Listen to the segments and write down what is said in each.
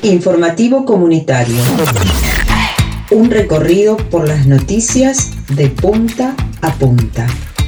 Informativo comunitario. Un recorrido por las noticias de punta a punta.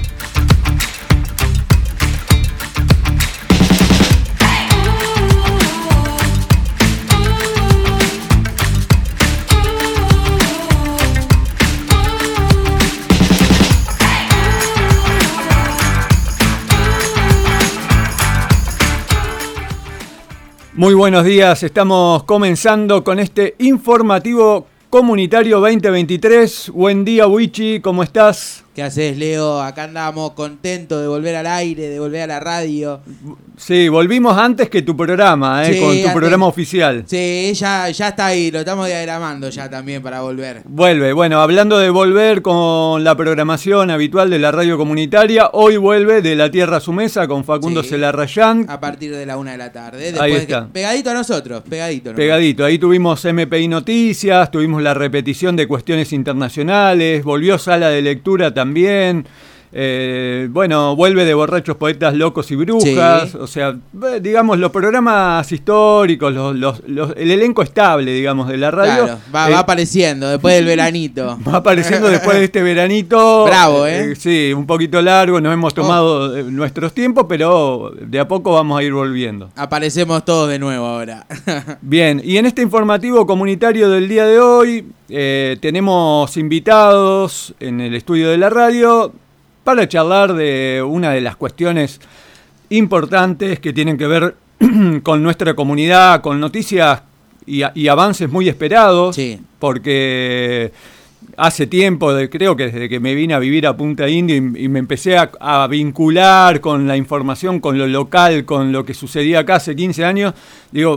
Muy buenos días, estamos comenzando con este informativo comunitario 2023. Buen día, Wichi, ¿cómo estás? ¿Qué haces, Leo? Acá andamos contentos de volver al aire, de volver a la radio. Sí, volvimos antes que tu programa, Sí, con tu antes. programa oficial. Sí, ya está ahí, lo estamos diagramando ya también para volver. Vuelve, bueno, hablando de volver con la programación habitual de la radio comunitaria, hoy vuelve De la Tierra a su Mesa con Facundo Sí. Celarrayán. A partir de la 1 de la tarde. Ahí Después está. Pegadito a nosotros, pegadito. ¿No? Pegadito, ahí tuvimos MPI Noticias, tuvimos la repetición de cuestiones internacionales, volvió Sala de Lectura también, bueno, vuelve de Borrachos, Poetas, Locos y Brujas, Sí. O sea, digamos, los programas históricos, el elenco estable, digamos, de la radio. Claro, va apareciendo después del veranito. Va apareciendo después de este veranito. Bravo, Sí, un poquito largo, nos hemos tomado nuestros tiempos, pero de a poco vamos a ir volviendo. Aparecemos todos de nuevo ahora. Bien, y en este informativo comunitario del día de hoy tenemos invitados en el estudio de la radio para charlar de una de las cuestiones importantes que tienen que ver con nuestra comunidad, con noticias y avances muy esperados, Sí. Porque hace tiempo, creo que desde que me vine a vivir a Punta Indio y me empecé a vincular con la información, con lo local, con lo que sucedía acá hace 15 años, digo,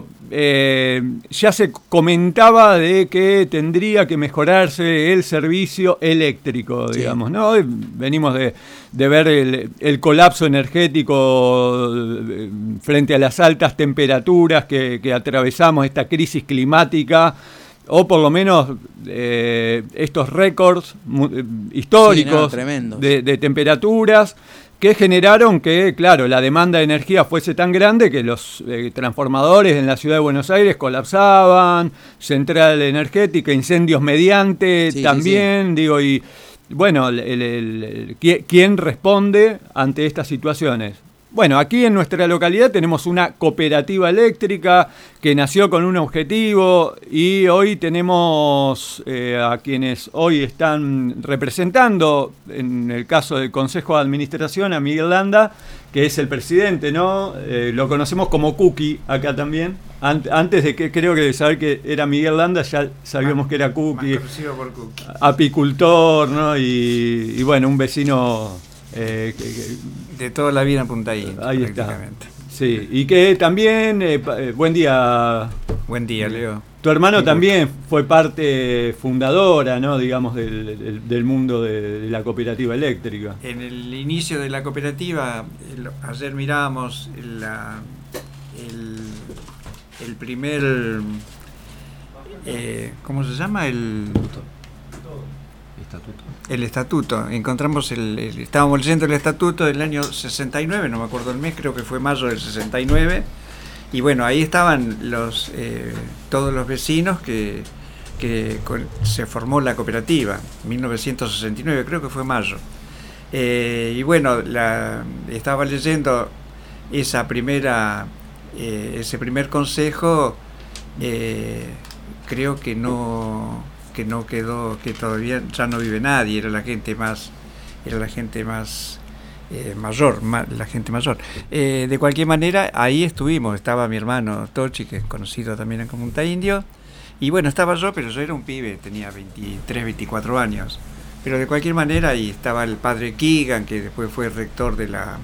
ya se comentaba de que tendría que mejorarse el servicio eléctrico, Sí. digamos, ¿no? Venimos de ver el colapso energético frente a las altas temperaturas que atravesamos, esta crisis climática, o por lo menos estos récords históricos, Sí, no, tremendos. de temperaturas que generaron que, claro, la demanda de energía fuese tan grande que los transformadores en la ciudad de Buenos Aires colapsaban, central energética, incendios mediante, Sí, también, digo, y bueno, ¿quién responde ante estas situaciones? Bueno, aquí en nuestra localidad tenemos una cooperativa eléctrica que nació con un objetivo y hoy tenemos a quienes hoy están representando, en el caso del Consejo de Administración, a Miguel Landa, que es el presidente, ¿no? Lo conocemos como Cookie acá también. Antes de que creo que de saber que era Miguel Landa ya sabíamos que era Cookie. Más conocido por Cookie. Apicultor, ¿no? Y bueno, un vecino... De toda la vida en Punta Indio. Ahí está. prácticamente. Sí, y que también, buen día. Buen día, Leo. Tu hermano Sí, también fue parte fundadora, ¿no? Digamos, del mundo de la cooperativa eléctrica. En el inicio de la cooperativa, ayer mirábamos el primer... ¿cómo se llama? El estatuto. Encontramos estábamos leyendo el estatuto del año 69, no me acuerdo el mes, creo que fue mayo del 69. Y bueno, ahí estaban todos los vecinos que se formó la cooperativa, 1969, creo que fue mayo. Y bueno, estaba leyendo ese primer consejo, creo que no quedó, que todavía ya no vive nadie, era la gente más mayor, la gente mayor. De cualquier manera, ahí estuvimos, estaba mi hermano Tochi, que es conocido también en Punta Indio, y bueno, estaba yo, pero yo era un pibe, tenía 23, 24 años, pero de cualquier manera ahí estaba el padre Keegan, que después fue rector de la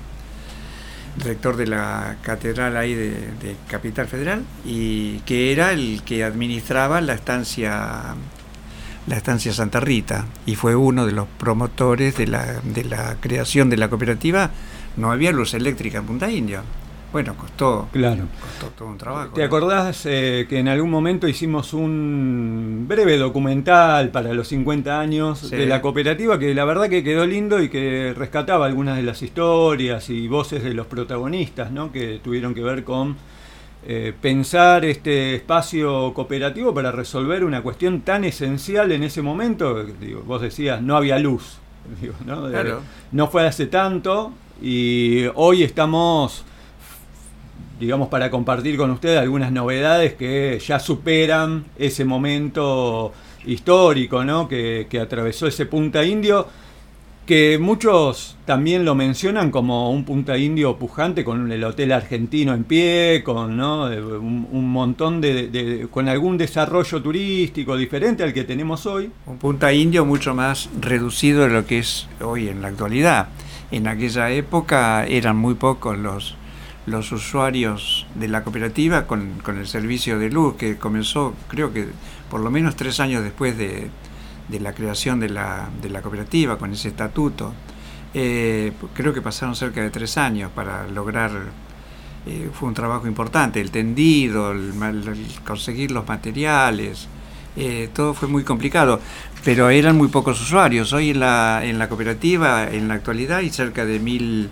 catedral ahí de Capital Federal, y que era el que administraba la estancia Santa Rita, y fue uno de los promotores de la creación de la cooperativa. No había luz eléctrica en Punta Indio. Bueno, costó todo un trabajo. ¿Te acordás que en algún momento hicimos un breve documental para los 50 años de la cooperativa, que la verdad que quedó lindo y que rescataba algunas de las historias y voces de los protagonistas, ¿no? Que tuvieron que ver con pensar este espacio cooperativo para resolver una cuestión tan esencial en ese momento. Digo, vos decías, no había luz, digo, ¿no? Claro. No fue hace tanto, y hoy estamos, digamos, para compartir con ustedes algunas novedades que ya superan ese momento histórico, ¿no? que atravesó ese Punta Indio, que muchos también lo mencionan como un Punta Indio pujante, con el hotel argentino en pie, con, ¿no? un montón con algún desarrollo turístico diferente al que tenemos hoy. Un Punta Indio mucho más reducido de lo que es hoy en la actualidad. En aquella época eran muy pocos los usuarios de la cooperativa con el servicio de luz, que comenzó, creo que por lo menos 3 años después de la creación de la cooperativa, con ese estatuto. Creo que pasaron cerca de 3 años para lograr, fue un trabajo importante, el tendido, el conseguir los materiales, todo fue muy complicado, pero eran muy pocos usuarios. Hoy en la cooperativa, en la actualidad, hay cerca de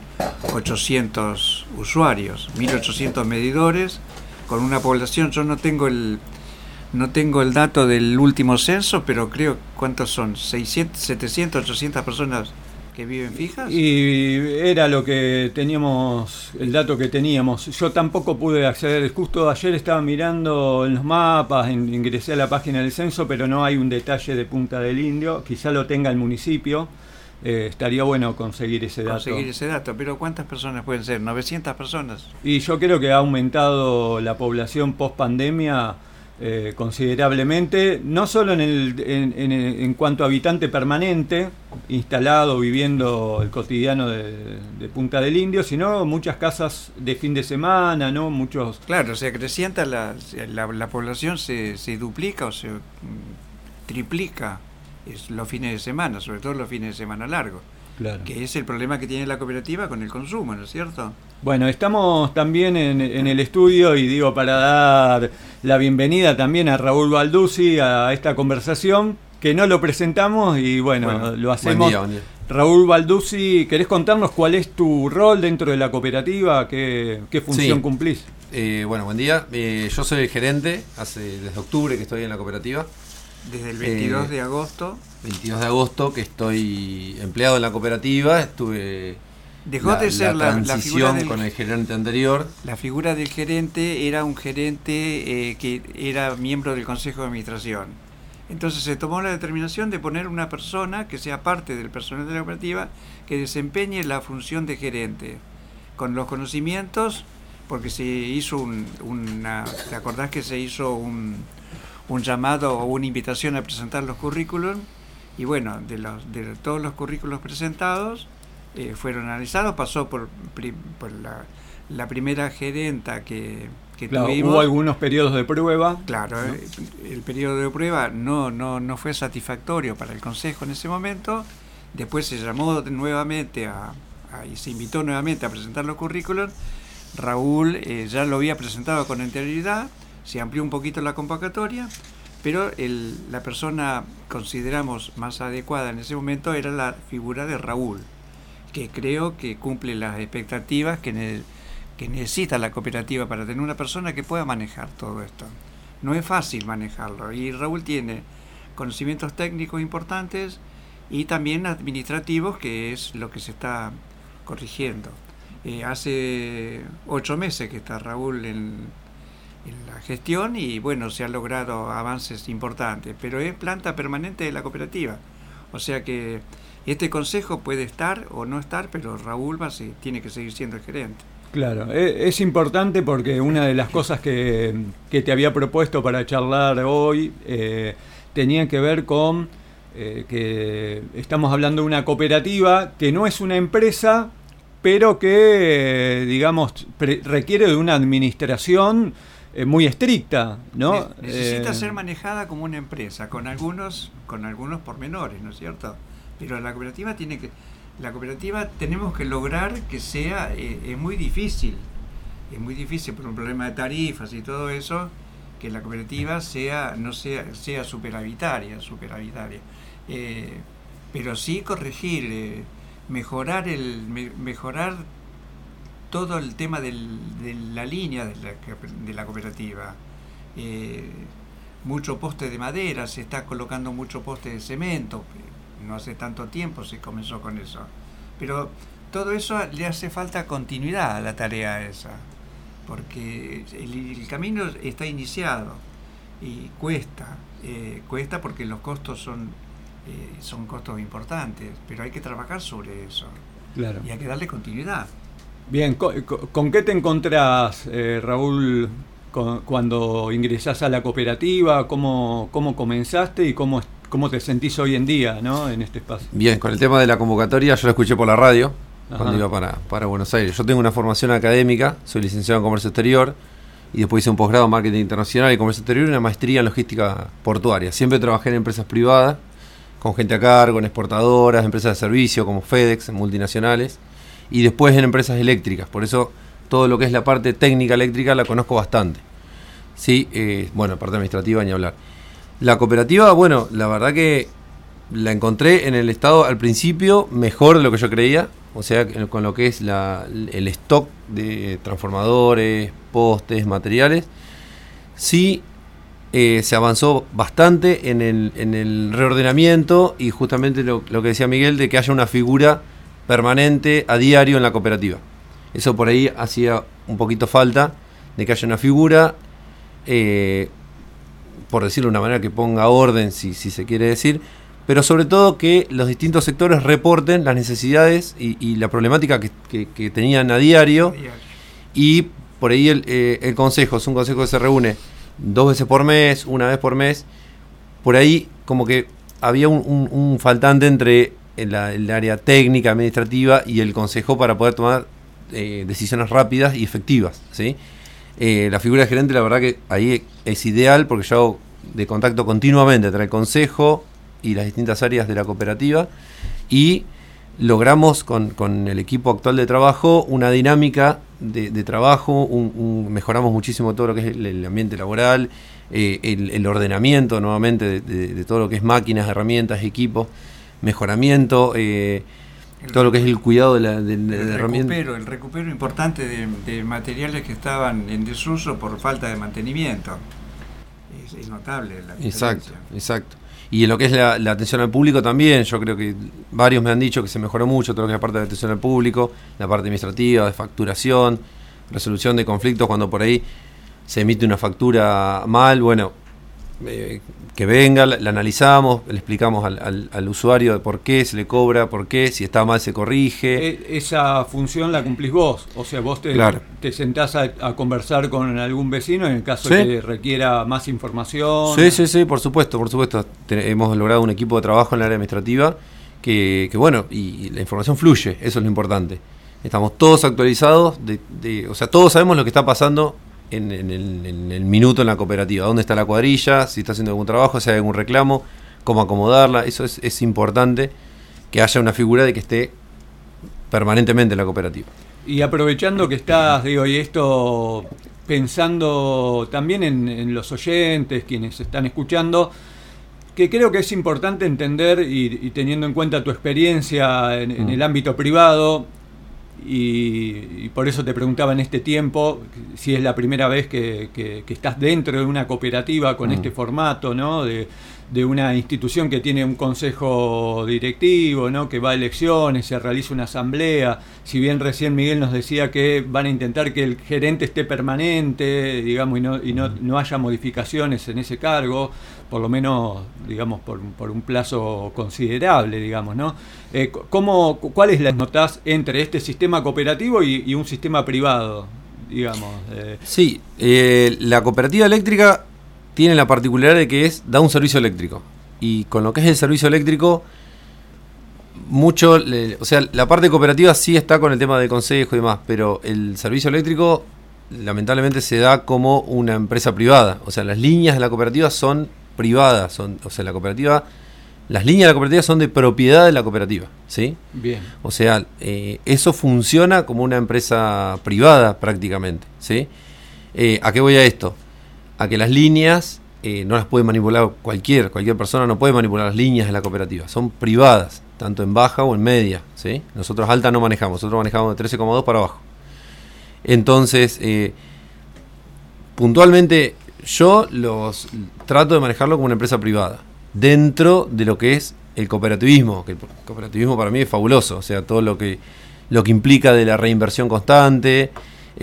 1.800 usuarios, 1.800 medidores, con una población, yo no tengo el dato del último censo, pero creo, ¿cuántos son? 600, 700, 800 personas que viven fijas. Y era lo que teníamos, el dato que teníamos. Yo tampoco pude acceder, justo ayer estaba mirando en los mapas, ingresé a la página del censo, pero no hay un detalle de Punta del Indio, quizá lo tenga el municipio. Estaría bueno conseguir ese dato. Pero ¿cuántas personas pueden ser? ¿900 personas? Y yo creo que ha aumentado la población post pandemia considerablemente, no solo en cuanto a habitante permanente, instalado, viviendo el cotidiano de Punta del Indio, sino muchas casas de fin de semana, ¿no? Muchos. Claro, se acrecienta la población, se duplica o se triplica los fines de semana, sobre todo los fines de semana largos. Claro. Que es el problema que tiene la cooperativa con el consumo, ¿no es cierto? Bueno, estamos también en el estudio, y digo, para dar la bienvenida también a Raúl Balduzzi a esta conversación, que no lo presentamos y bueno, lo hacemos. Buen día. Raúl Balduzzi, ¿querés contarnos cuál es tu rol dentro de la cooperativa? ¿Qué función cumplís? Bueno, buen día. Yo soy el gerente, desde octubre que estoy en la cooperativa. Desde el 22 de agosto. 22 de agosto que estoy empleado en la cooperativa. Dejó de ser la transición figura con el gerente anterior. La figura del gerente era un gerente que era miembro del Consejo de Administración. Entonces se tomó la determinación de poner una persona que sea parte del personal de la cooperativa, que desempeñe la función de gerente, con los conocimientos, porque se hizo ¿te acordás que se hizo un llamado o una invitación a presentar los currículos? Y bueno, de todos los currículos presentados, fueron analizados, pasó por la primera gerenta que tuvimos. Hubo algunos periodos de prueba. Claro, ¿no? El periodo de prueba no fue satisfactorio para el Consejo en ese momento. Después se llamó nuevamente y se invitó nuevamente a presentar los currículos. Raúl ya lo había presentado con anterioridad, se amplió un poquito la convocatoria, pero la persona consideramos más adecuada en ese momento era la figura de Raúl, que creo que cumple las expectativas que necesita la cooperativa para tener una persona que pueda manejar todo esto. No es fácil manejarlo, y Raúl tiene conocimientos técnicos importantes y también administrativos, que es lo que se está corrigiendo. Hace 8 meses que está Raúl en la gestión y bueno, se han logrado avances importantes, pero es planta permanente de la cooperativa. O sea que este consejo puede estar o no estar, pero Raúl tiene que seguir siendo el gerente. Claro, es importante porque una de las cosas que te había propuesto para charlar hoy tenía que ver con que estamos hablando de una cooperativa que no es una empresa, pero que, digamos, requiere de una administración muy estricta, ¿no? Necesita ser manejada como una empresa, con algunos pormenores, ¿no es cierto? Pero la cooperativa tenemos que lograr que sea, es muy difícil por un problema de tarifas y todo eso, que la cooperativa sea superavitaria, pero sí corregir, mejorar todo el tema de la línea de la cooperativa. Mucho poste de madera, se está colocando mucho poste de cemento, no hace tanto tiempo se comenzó con eso, pero todo eso le hace falta continuidad a la tarea esa, porque el camino está iniciado y cuesta porque los costos son costos importantes, pero hay que trabajar sobre eso. Claro. Y hay que darle continuidad. Bien, ¿con qué te encontrás, Raúl, cuando ingresás a la cooperativa? ¿Cómo comenzaste y cómo te sentís hoy en día, ¿no?, en este espacio? Bien, con el tema de la convocatoria yo lo escuché por la radio. Ajá. Cuando iba para Buenos Aires. Yo tengo una formación académica, soy licenciado en Comercio Exterior y después hice un posgrado en Marketing Internacional y Comercio Exterior y una maestría en Logística Portuaria. Siempre trabajé en empresas privadas, con gente a cargo, en exportadoras, empresas de servicio como FedEx, en multinacionales, y después en empresas eléctricas. Por eso todo lo que es la parte técnica eléctrica la conozco bastante. Sí, bueno, parte administrativa ni hablar. La cooperativa, bueno, la verdad que la encontré en el estado al principio mejor de lo que yo creía, o sea, con lo que es el stock de transformadores, postes, materiales. Sí, se avanzó bastante en el reordenamiento y justamente lo que decía Miguel, de que haya una figura permanente a diario en la cooperativa. Eso por ahí hacía un poquito falta, de que haya una figura, por decirlo de una manera, que ponga orden, si se quiere decir, pero sobre todo que los distintos sectores reporten las necesidades y la problemática que tenían a diario. Y por ahí el consejo, es un consejo que se reúne 2 veces por mes, 1 vez por mes. Por ahí como que había un faltante entre el área técnica, administrativa y el consejo para poder tomar decisiones rápidas y efectivas, ¿sí? La figura de gerente, la verdad que ahí es ideal, porque yo hago de contacto continuamente entre el consejo y las distintas áreas de la cooperativa, y logramos con el equipo actual de trabajo una dinámica de trabajo, mejoramos muchísimo todo lo que es el ambiente laboral, el ordenamiento nuevamente de todo lo que es máquinas, herramientas, equipos, mejoramiento, todo lo que es el cuidado de herramientas. El recupero importante de materiales que estaban en desuso por falta de mantenimiento. Es notable la diferencia. Exacto. Y en lo que es la atención al público también, yo creo que varios me han dicho que se mejoró mucho todo lo que es la parte de atención al público, la parte administrativa, de facturación, resolución de conflictos cuando por ahí se emite una factura mal, bueno, que venga, la analizamos, le explicamos al usuario de por qué se le cobra, por qué, si está mal se corrige. Esa función la cumplís vos, o sea, vos te sentás a conversar con algún vecino en el caso que requiera más información. Sí, por supuesto. Hemos logrado un equipo de trabajo en el área administrativa que bueno, y la información fluye, eso es lo importante. Estamos todos actualizados, o sea, todos sabemos lo que está pasando en el minuto en la cooperativa, dónde está la cuadrilla, si está haciendo algún trabajo, si hay algún reclamo, cómo acomodarla. Eso es importante, que haya una figura de que esté permanentemente en la cooperativa. Y aprovechando que estás, y esto pensando también en los oyentes, quienes están escuchando, que creo que es importante entender y teniendo en cuenta tu experiencia en el ámbito privado, y por eso te preguntaba en este tiempo si es la primera vez que estás dentro de una cooperativa con este formato, ¿no? De una institución que tiene un consejo directivo, ¿no? Que va a elecciones, se realiza una asamblea. Si bien recién Miguel nos decía que van a intentar que el gerente esté permanente, digamos, y no haya modificaciones en ese cargo, por lo menos, digamos, por un plazo considerable, digamos, ¿no? ¿Cuáles las notás entre este sistema cooperativo y un sistema privado, digamos? Sí, la cooperativa eléctrica tiene la particularidad de que da un servicio eléctrico, y con lo que es el servicio eléctrico o sea, la parte cooperativa sí está con el tema del consejo y demás, pero el servicio eléctrico lamentablemente se da como una empresa privada. O sea, las líneas de la cooperativa son privadas, las líneas de la cooperativa son de propiedad de la cooperativa, ¿sí? Bien. O sea, eso funciona como una empresa privada prácticamente, ¿sí? ¿A qué voy a esto? A que las líneas no las puede manipular cualquier persona, no puede manipular las líneas de la cooperativa, son privadas, tanto en baja o en media, ¿sí? Nosotros alta no manejamos, nosotros manejamos de 13,2 para abajo. Entonces, puntualmente, yo los trato de manejarlo como una empresa privada, dentro de lo que es el cooperativismo, que el cooperativismo para mí es fabuloso, o sea, todo lo que implica de la reinversión constante.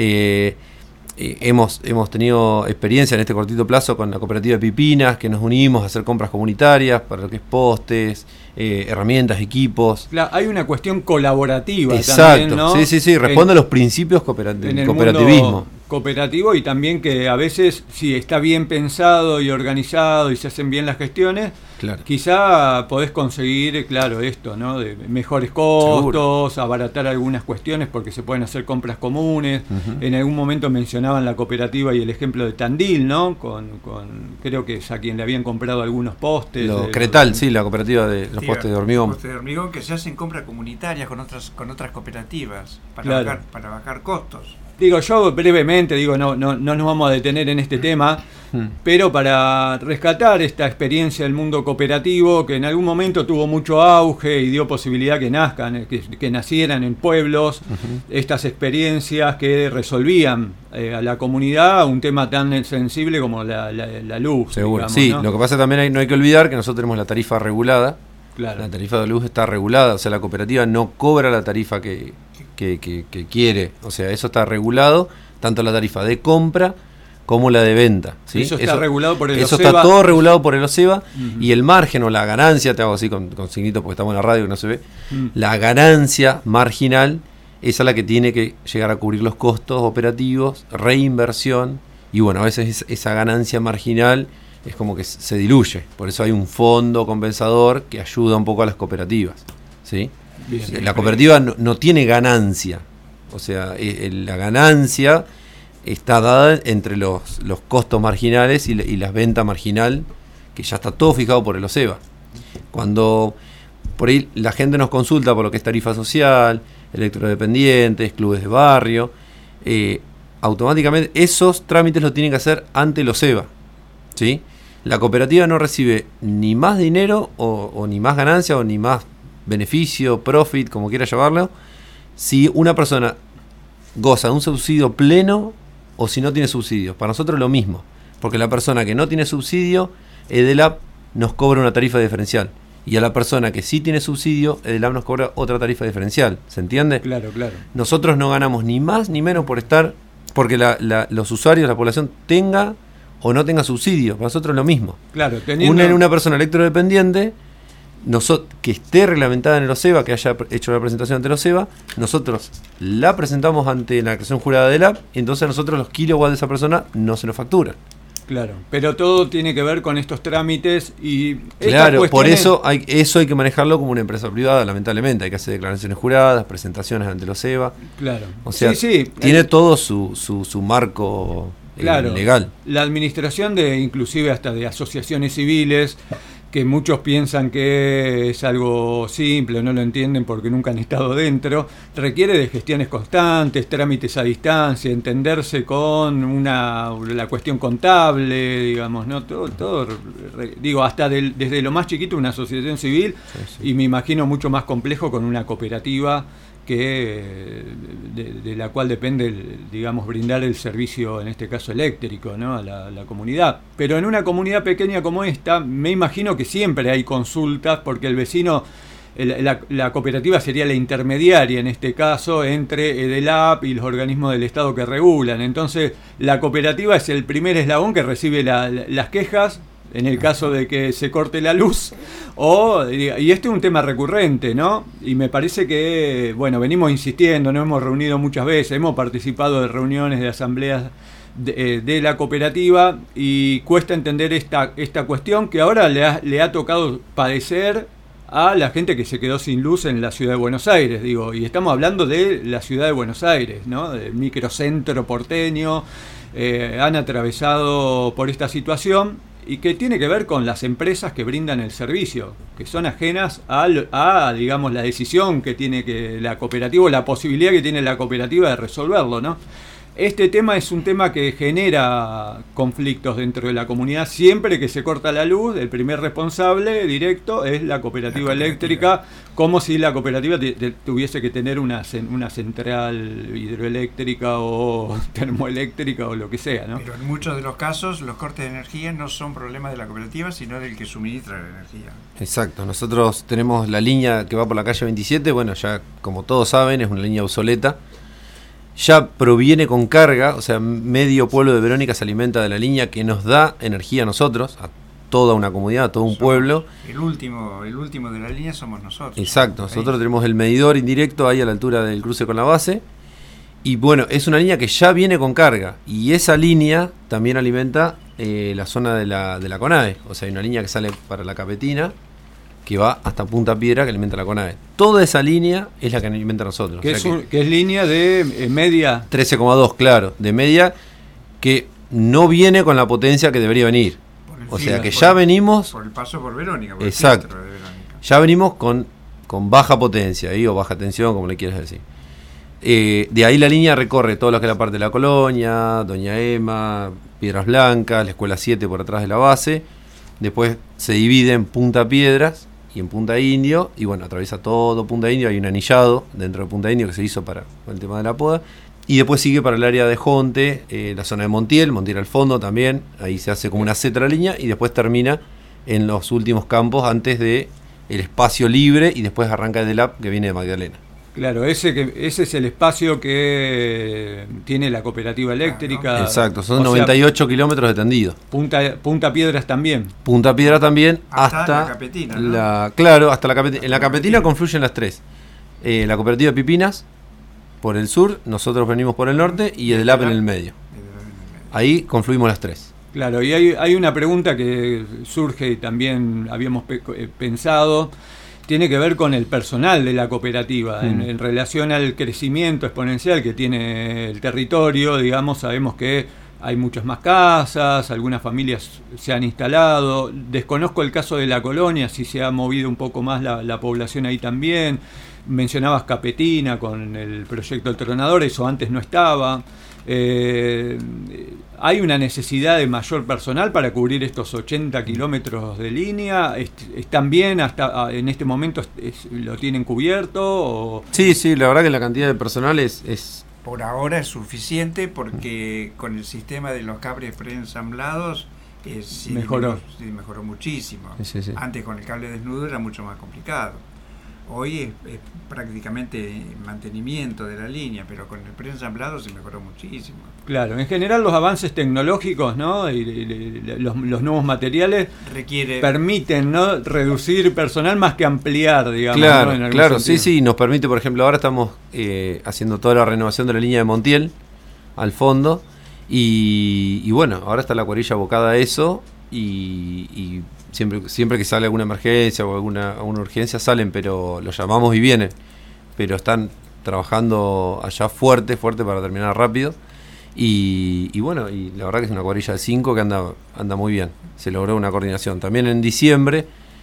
Hemos tenido experiencia en este cortito plazo con la cooperativa de Pipinas, que nos unimos a hacer compras comunitarias para lo que es postes, herramientas, equipos. Claro, hay una cuestión colaborativa. Exacto, también, ¿no? Sí, responde a los principios del cooperativismo. Cooperativo, y también que a veces, si está bien pensado y organizado y se hacen bien las gestiones, claro, quizá podés conseguir, claro, esto, ¿no? De mejores costos, seguro, abaratar algunas cuestiones porque se pueden hacer compras comunes. En algún momento mencionaban la cooperativa y el ejemplo de Tandil, ¿no? Con creo que es a quien le habían comprado algunos postes. Cretal, sí, la cooperativa de los postes de hormigón. Postes de hormigón que se hacen compras comunitarias con otras cooperativas claro, para bajar costos. Digo, yo brevemente, no nos vamos a detener en este tema, pero para rescatar esta experiencia del mundo cooperativo, que en algún momento tuvo mucho auge y dio posibilidad que nacieran en pueblos, estas experiencias que resolvían a la comunidad un tema tan sensible como la luz. Seguro, digamos, sí, ¿no? Lo que pasa también no hay que olvidar que nosotros tenemos la tarifa regulada. Claro. La tarifa de luz está regulada, o sea, la cooperativa no cobra la tarifa que quiere, o sea, eso está regulado, tanto la tarifa de compra como la de venta, ¿sí? Eso está regulado por el Eso OSEBA. está todo regulado por el OSEBA, y el margen o la ganancia, te hago así con signito porque estamos en la radio que no se ve, la ganancia marginal es a la que tiene que llegar a cubrir los costos operativos, reinversión, y bueno, a veces esa ganancia marginal es como que se diluye, por eso hay un fondo compensador que ayuda un poco a las cooperativas, ¿sí? Bien, la cooperativa no tiene ganancia, o sea, la ganancia está dada entre los costos marginales y las ventas marginal, que ya está todo fijado por el OSEBA. Cuando por ahí la gente nos consulta por lo que es tarifa social, electrodependientes, clubes de barrio, automáticamente esos trámites los tienen que hacer ante el OSEBA, ¿sí? La cooperativa no recibe ni más dinero o ni más ganancia o ni más beneficio, profit, como quiera llamarlo, si una persona goza de un subsidio pleno o si no tiene subsidio. Para nosotros es lo mismo, porque la persona que no tiene subsidio, EDELAP nos cobra una tarifa diferencial, y a la persona que sí tiene subsidio, EDELAP nos cobra otra tarifa diferencial. ¿Se entiende? Claro. Nosotros no ganamos ni más ni menos por estar, porque los usuarios, la población tenga o no tenga subsidio. Para nosotros es lo mismo. Claro, una persona electrodependiente que esté reglamentada en el OSEBA, que haya hecho la presentación ante el OSEBA, nosotros la presentamos ante la declaración jurada del AP, y entonces a nosotros los kilowatts de esa persona no se nos facturan. Claro, pero todo tiene que ver con estos trámites y... Claro, por eso hay que manejarlo como una empresa privada, lamentablemente. Hay que hacer declaraciones juradas, presentaciones ante el OSEBA. Claro. O sea, tiene todo su marco legal. La administración inclusive hasta de asociaciones civiles, que muchos piensan que es algo simple, no lo entienden porque nunca han estado dentro, requiere de gestiones constantes, trámites a distancia, entenderse con la cuestión contable, digamos, ¿no? Todo digo, hasta desde lo más chiquito una asociación civil, sí. Y me imagino mucho más complejo con una cooperativa que de la cual depende, digamos, brindar el servicio, en este caso eléctrico, ¿no? a la comunidad. Pero en una comunidad pequeña como esta, me imagino que siempre hay consultas, porque el vecino, la cooperativa sería la intermediaria, en este caso, entre EDELAP y los organismos del Estado que regulan. Entonces, la cooperativa es el primer eslabón que recibe las quejas, en el caso de que se corte la luz, y este es un tema recurrente, ¿no? Y me parece que, bueno, venimos insistiendo, nos hemos reunido muchas veces, hemos participado de reuniones, de asambleas de la cooperativa, y cuesta entender esta cuestión que ahora le ha tocado padecer a la gente que se quedó sin luz en la ciudad de Buenos Aires, digo, y estamos hablando de la ciudad de Buenos Aires, ¿no? Del microcentro porteño, han atravesado por esta situación, y que tiene que ver con las empresas que brindan el servicio, que son ajenas a digamos, la decisión que tiene la cooperativa, o la posibilidad que tiene la cooperativa de resolverlo, ¿no? este tema es un tema que genera conflictos dentro de la comunidad. Siempre que se corta la luz, el primer responsable directo es la cooperativa eléctrica, como si la cooperativa tuviese que tener una central hidroeléctrica o termoeléctrica o lo que sea, ¿no? Pero en muchos de los casos los cortes de energía no son problemas de la cooperativa, sino del que suministra la energía. Exacto, nosotros tenemos la línea que va por la calle 27, bueno, ya como todos saben es una línea obsoleta. Ya proviene con carga, o sea, medio pueblo de Verónica se alimenta de la línea que nos da energía a nosotros, a toda una comunidad, a todo un pueblo. El último de la línea somos nosotros. Exacto, nosotros tenemos el medidor indirecto ahí a la altura del cruce con la base. Y bueno, es una línea que ya viene con carga. Y esa línea también alimenta la zona de la CONAE. O sea, hay una línea que sale para la Capetina, que va hasta Punta Piedra, que alimenta la CONAE. Toda esa línea es la que alimenta a nosotros. Que es línea de media. 13,2, claro, de media, que no viene con la potencia que debería venir. O sea que ya venimos... Por el paso por Verónica. Por exacto. El filtro de Verónica. Ya venimos con baja potencia, o baja tensión, como le quieras decir. De ahí la línea recorre todo lo que es la parte de la Colonia, Doña Ema, Piedras Blancas, la Escuela 7 por atrás de la base. Después se divide en Punta Piedras y en Punta Indio, y bueno, atraviesa todo Punta Indio, hay un anillado dentro de Punta Indio que se hizo para el tema de la poda, y después sigue para el área de Jonte, la zona de Montiel al fondo también, ahí se hace como una Z la línea, y después termina en los últimos campos antes de el espacio libre, y después arranca el DELAP que viene de Magdalena. Claro, ese es el espacio que tiene la cooperativa eléctrica. Exacto, son 98 kilómetros de tendido. Punta Piedras también. Punta Piedra también hasta la Capetina, ¿no? Claro, hasta la Capetina. En la Capetina confluyen las tres. La cooperativa Pipinas por el sur, nosotros venimos por el norte y el DELAP en el medio. Ahí confluimos las tres. Claro, y hay una pregunta que surge y también habíamos pensado. Tiene que ver con el personal de la cooperativa, en relación al crecimiento exponencial que tiene el territorio. Digamos, sabemos que hay muchas más casas, algunas familias se han instalado. Desconozco el caso de la Colonia, si se ha movido un poco más la población ahí también. Mencionabas Capetina con el proyecto del Tronador, eso antes no estaba. ¿Hay una necesidad de mayor personal para cubrir estos 80 kilómetros de línea? ¿Están bien hasta en este momento? ¿Lo tienen cubierto? ¿O? Sí, la verdad que la cantidad de personal es... Por ahora es suficiente porque con el sistema de los cables preensamblados mejoró muchísimo. Sí. Antes con el cable desnudo era mucho más complicado. Hoy es prácticamente mantenimiento de la línea, pero con el preensamblado se mejoró muchísimo. Claro, en general los avances tecnológicos, ¿no? y los nuevos materiales permiten, ¿no?, reducir personal más que ampliar, digamos. Claro, ¿no? claro, sí, nos permite, por ejemplo, ahora estamos haciendo toda la renovación de la línea de Montiel al fondo, y bueno, ahora está la cuadrilla abocada a eso, y siempre que sale alguna emergencia o alguna urgencia salen, pero los llamamos y vienen, pero están trabajando allá fuerte para terminar rápido, y bueno, y la verdad que es una cuadrilla de 5 que anda muy bien, se logró una coordinación. También en diciembre,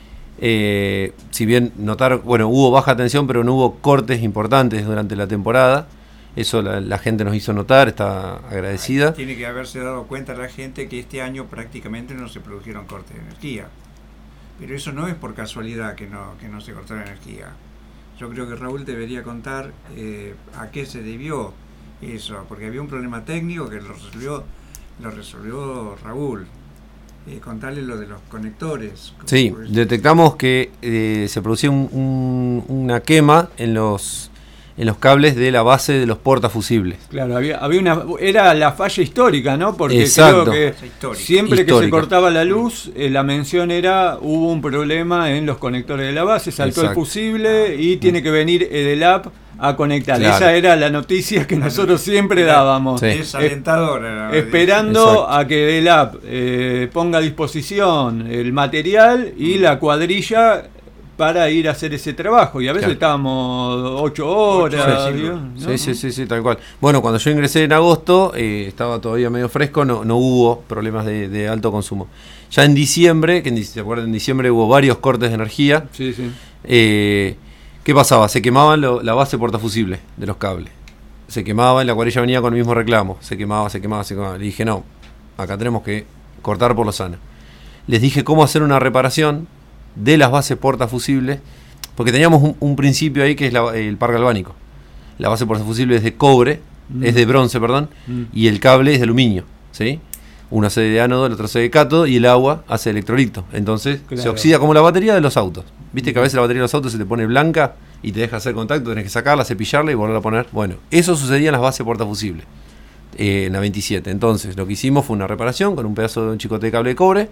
si bien hubo baja tensión, pero no hubo cortes importantes durante la temporada. Eso la gente nos hizo notar, está agradecida. Tiene que haberse dado cuenta la gente que este año prácticamente no se produjeron cortes de energía. Pero eso no es por casualidad que no se cortó la energía. Yo creo que Raúl debería contar a qué se debió eso, porque había un problema técnico que lo resolvió Raúl. Contarle lo de los conectores. Sí, detectamos que se producía una quema en los cables de la base de los portafusibles. Claro, era la falla histórica, ¿no? Porque exacto, creo que siempre que se cortaba la luz, la mención era, hubo un problema en los conectores de la base, saltó el fusible y tiene que venir EDELAP a conectar. Claro. Esa era la noticia que nosotros siempre dábamos. Sí. Desalentadora. Esperando a que EDELAP ponga a disposición el material y la cuadrilla para ir a hacer ese trabajo, y a veces estábamos 8 horas. Sí, tal cual. Bueno, cuando yo ingresé en agosto, estaba todavía medio fresco, no hubo problemas de alto consumo. Ya en diciembre, ¿se acuerdan? En diciembre hubo varios cortes de energía. Sí. ¿Qué pasaba? Se quemaban la base portafusible de los cables. se quemaba, y la cuadrilla venía con el mismo reclamo, se quemaba. Le dije, no, acá tenemos que cortar por lo sano. Les dije cómo hacer una reparación de las bases portafusibles, porque teníamos un principio ahí que es el par galvánico. La base portafusible es de cobre, es de bronce, perdón, y el cable es de aluminio, ¿sí? Uno hace de ánodo, el otro hace de cátodo, y el agua hace de electrolito. Entonces se oxida como la batería de los autos. Viste que a veces la batería de los autos se te pone blanca y te deja hacer contacto, tenés que sacarla, cepillarla y volverla a poner. Bueno, eso sucedía en las bases portafusibles, en la 27. Entonces lo que hicimos fue una reparación con un pedazo de un chicote de cable de cobre.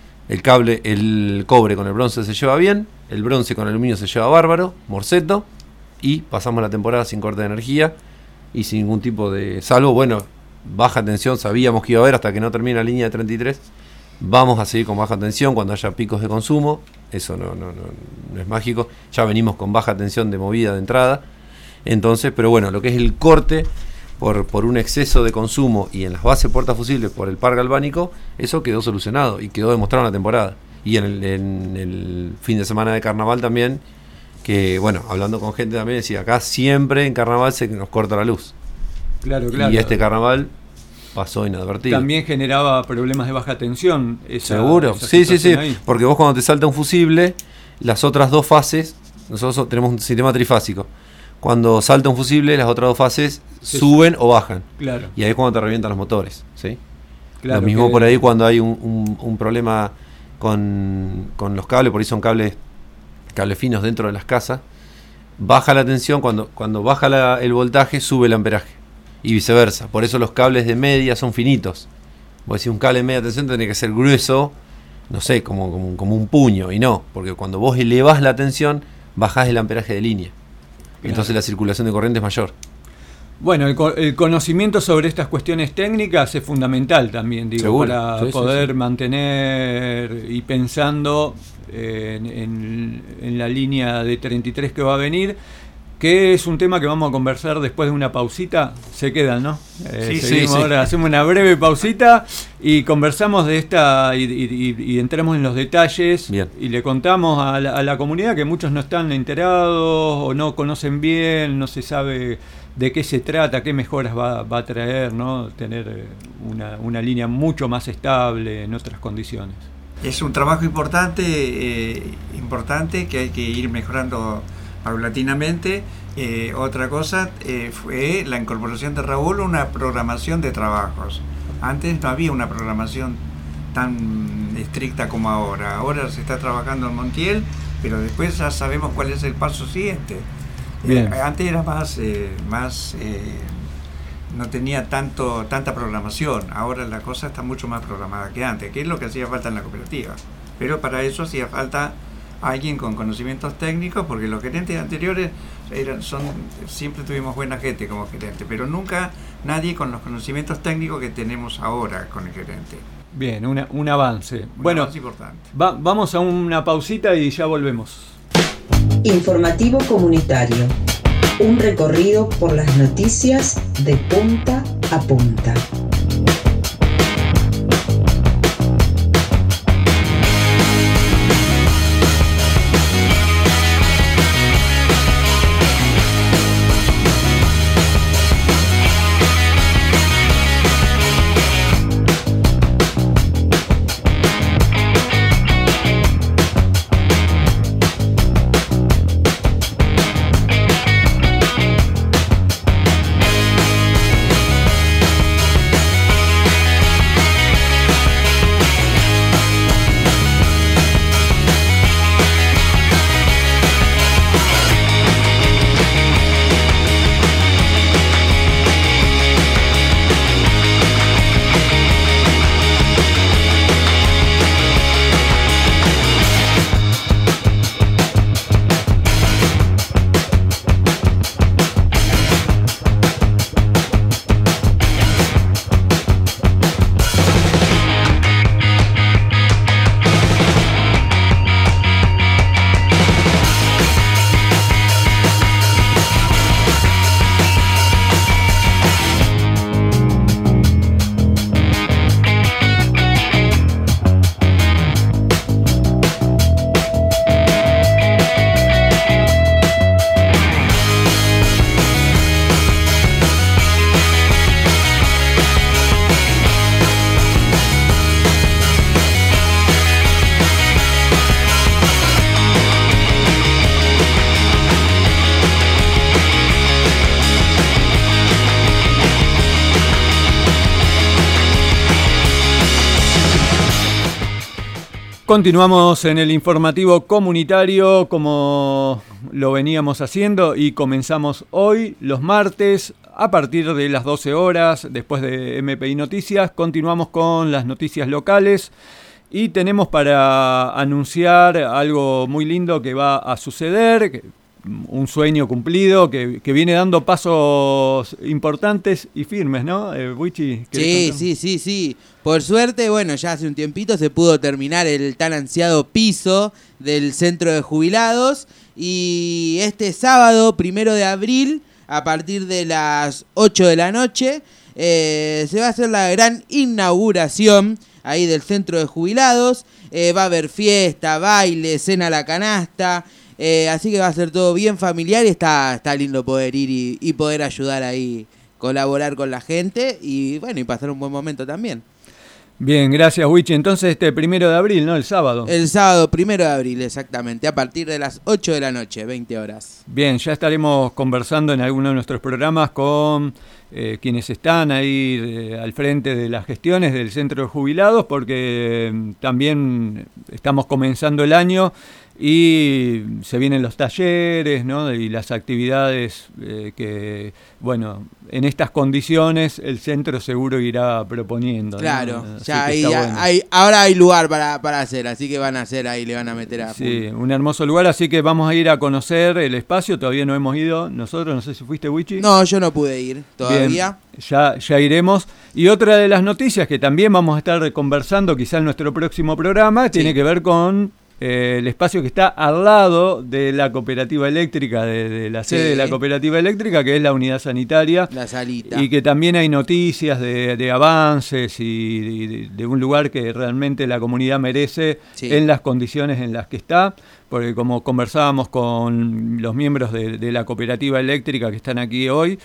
El cobre con el bronce se lleva bien, el bronce con el aluminio se lleva bárbaro, morceto, y pasamos la temporada sin corte de energía y sin ningún tipo de... Salvo, bueno, baja tensión, sabíamos que iba a haber hasta que no termine la línea de 33. Vamos a seguir con baja tensión cuando haya picos de consumo, eso no es mágico. Ya venimos con baja tensión de movida de entrada. Entonces, pero bueno, lo que es el corte por un exceso de consumo y en las bases portafusibles por el par galvánico, eso quedó solucionado y quedó demostrado en la temporada. Y en el fin de semana de carnaval también, que bueno, hablando con gente también decía, acá siempre en carnaval se nos corta la luz. Claro. Y este carnaval pasó inadvertido. También generaba problemas de baja tensión. Seguro, sí, ahí. Porque vos cuando te salta un fusible, las otras dos fases, nosotros tenemos un sistema trifásico. Cuando salta un fusible, las otras dos fases suben o bajan. Claro. Y ahí es cuando te revientan los motores, ¿sí? Claro. Lo mismo por ahí cuando hay un problema con los cables, por ahí son cables finos dentro de las casas, baja la tensión, cuando baja el voltaje, sube el amperaje. Y viceversa. Por eso los cables de media son finitos. Vos decís un cable de media tensión tiene que ser grueso, no sé, como un puño. Y no, porque cuando vos elevás la tensión, bajás el amperaje de línea. Claro. Entonces la circulación de corriente es mayor. Bueno, el conocimiento sobre estas cuestiones técnicas es fundamental también, digo, seguro, para poder mantener y pensando en la línea de 33 que va a venir, que es un tema que vamos a conversar después de una pausita. Se quedan, ¿no? Seguimos ahora, hacemos una breve pausita y conversamos de esta y entramos en los detalles. Bien. Y le contamos a la comunidad que muchos no están enterados o no conocen bien, no se sabe de qué se trata, qué mejoras va a traer, ¿no? Tener una línea mucho más estable en otras condiciones. Es un trabajo importante que hay que ir mejorando paulatinamente. Otra cosa fue la incorporación de Raúl, una programación de trabajos. Antes no había una programación tan estricta como ahora. Ahora se está trabajando en Montiel, pero después ya sabemos cuál es el paso siguiente. Antes era más no tenía tanta programación. Ahora la cosa está mucho más programada que antes, que es lo que hacía falta en la cooperativa. Pero para eso hacía falta alguien con conocimientos técnicos, porque los gerentes anteriores siempre tuvimos buena gente como gerente, pero nunca nadie con los conocimientos técnicos que tenemos ahora con el gerente. Bien, un avance. Un avance importante. Vamos a una pausita y ya volvemos. Informativo comunitario. Un recorrido por las noticias de punta a punta. Continuamos en el informativo comunitario como lo veníamos haciendo y comenzamos hoy, los martes, a partir de las 12 horas, después de MPI Noticias. Continuamos con las noticias locales y tenemos para anunciar algo muy lindo que va a suceder, un sueño cumplido que viene dando pasos importantes y firmes, ¿no? Wichi, Sí. Por suerte, bueno, ya hace un tiempito se pudo terminar el tan ansiado piso del centro de jubilados y este sábado, 1 de abril, a partir de las 8 de la noche, se va a hacer la gran inauguración ahí del centro de jubilados. Va a haber fiesta, baile, cena a la canasta. Así que va a ser todo bien familiar y está lindo poder ir y poder ayudar ahí, colaborar con la gente y bueno, y pasar un buen momento también. Bien, gracias Wichi. Entonces 1 de abril, ¿no? El sábado. El sábado 1 de abril, exactamente, a partir de las 8 de la noche, 20 horas. Bien, ya estaremos conversando en alguno de nuestros programas con quienes están ahí al frente de las gestiones del centro de jubilados, porque también estamos comenzando el año y se vienen los talleres, ¿no? Y las actividades que, bueno, en estas condiciones el centro seguro irá proponiendo, ¿no? Claro, Así ya ahora hay lugar para hacer, así que van a hacer ahí, le van a meter a... Sí, un hermoso lugar, así que vamos a ir a conocer el espacio, todavía no hemos ido nosotros, no sé si fuiste, Wichi. No, yo no pude ir todavía. Bien, ya iremos. Y otra de las noticias que también vamos a estar conversando quizá en nuestro próximo programa, tiene que ver con el espacio que está al lado de la cooperativa eléctrica, de la sede de la cooperativa eléctrica, que es la unidad sanitaria. La salita. Y que también hay noticias de avances y de un lugar que realmente la comunidad merece en las condiciones en las que está. Porque como conversábamos con los miembros de la cooperativa eléctrica que están aquí hoy,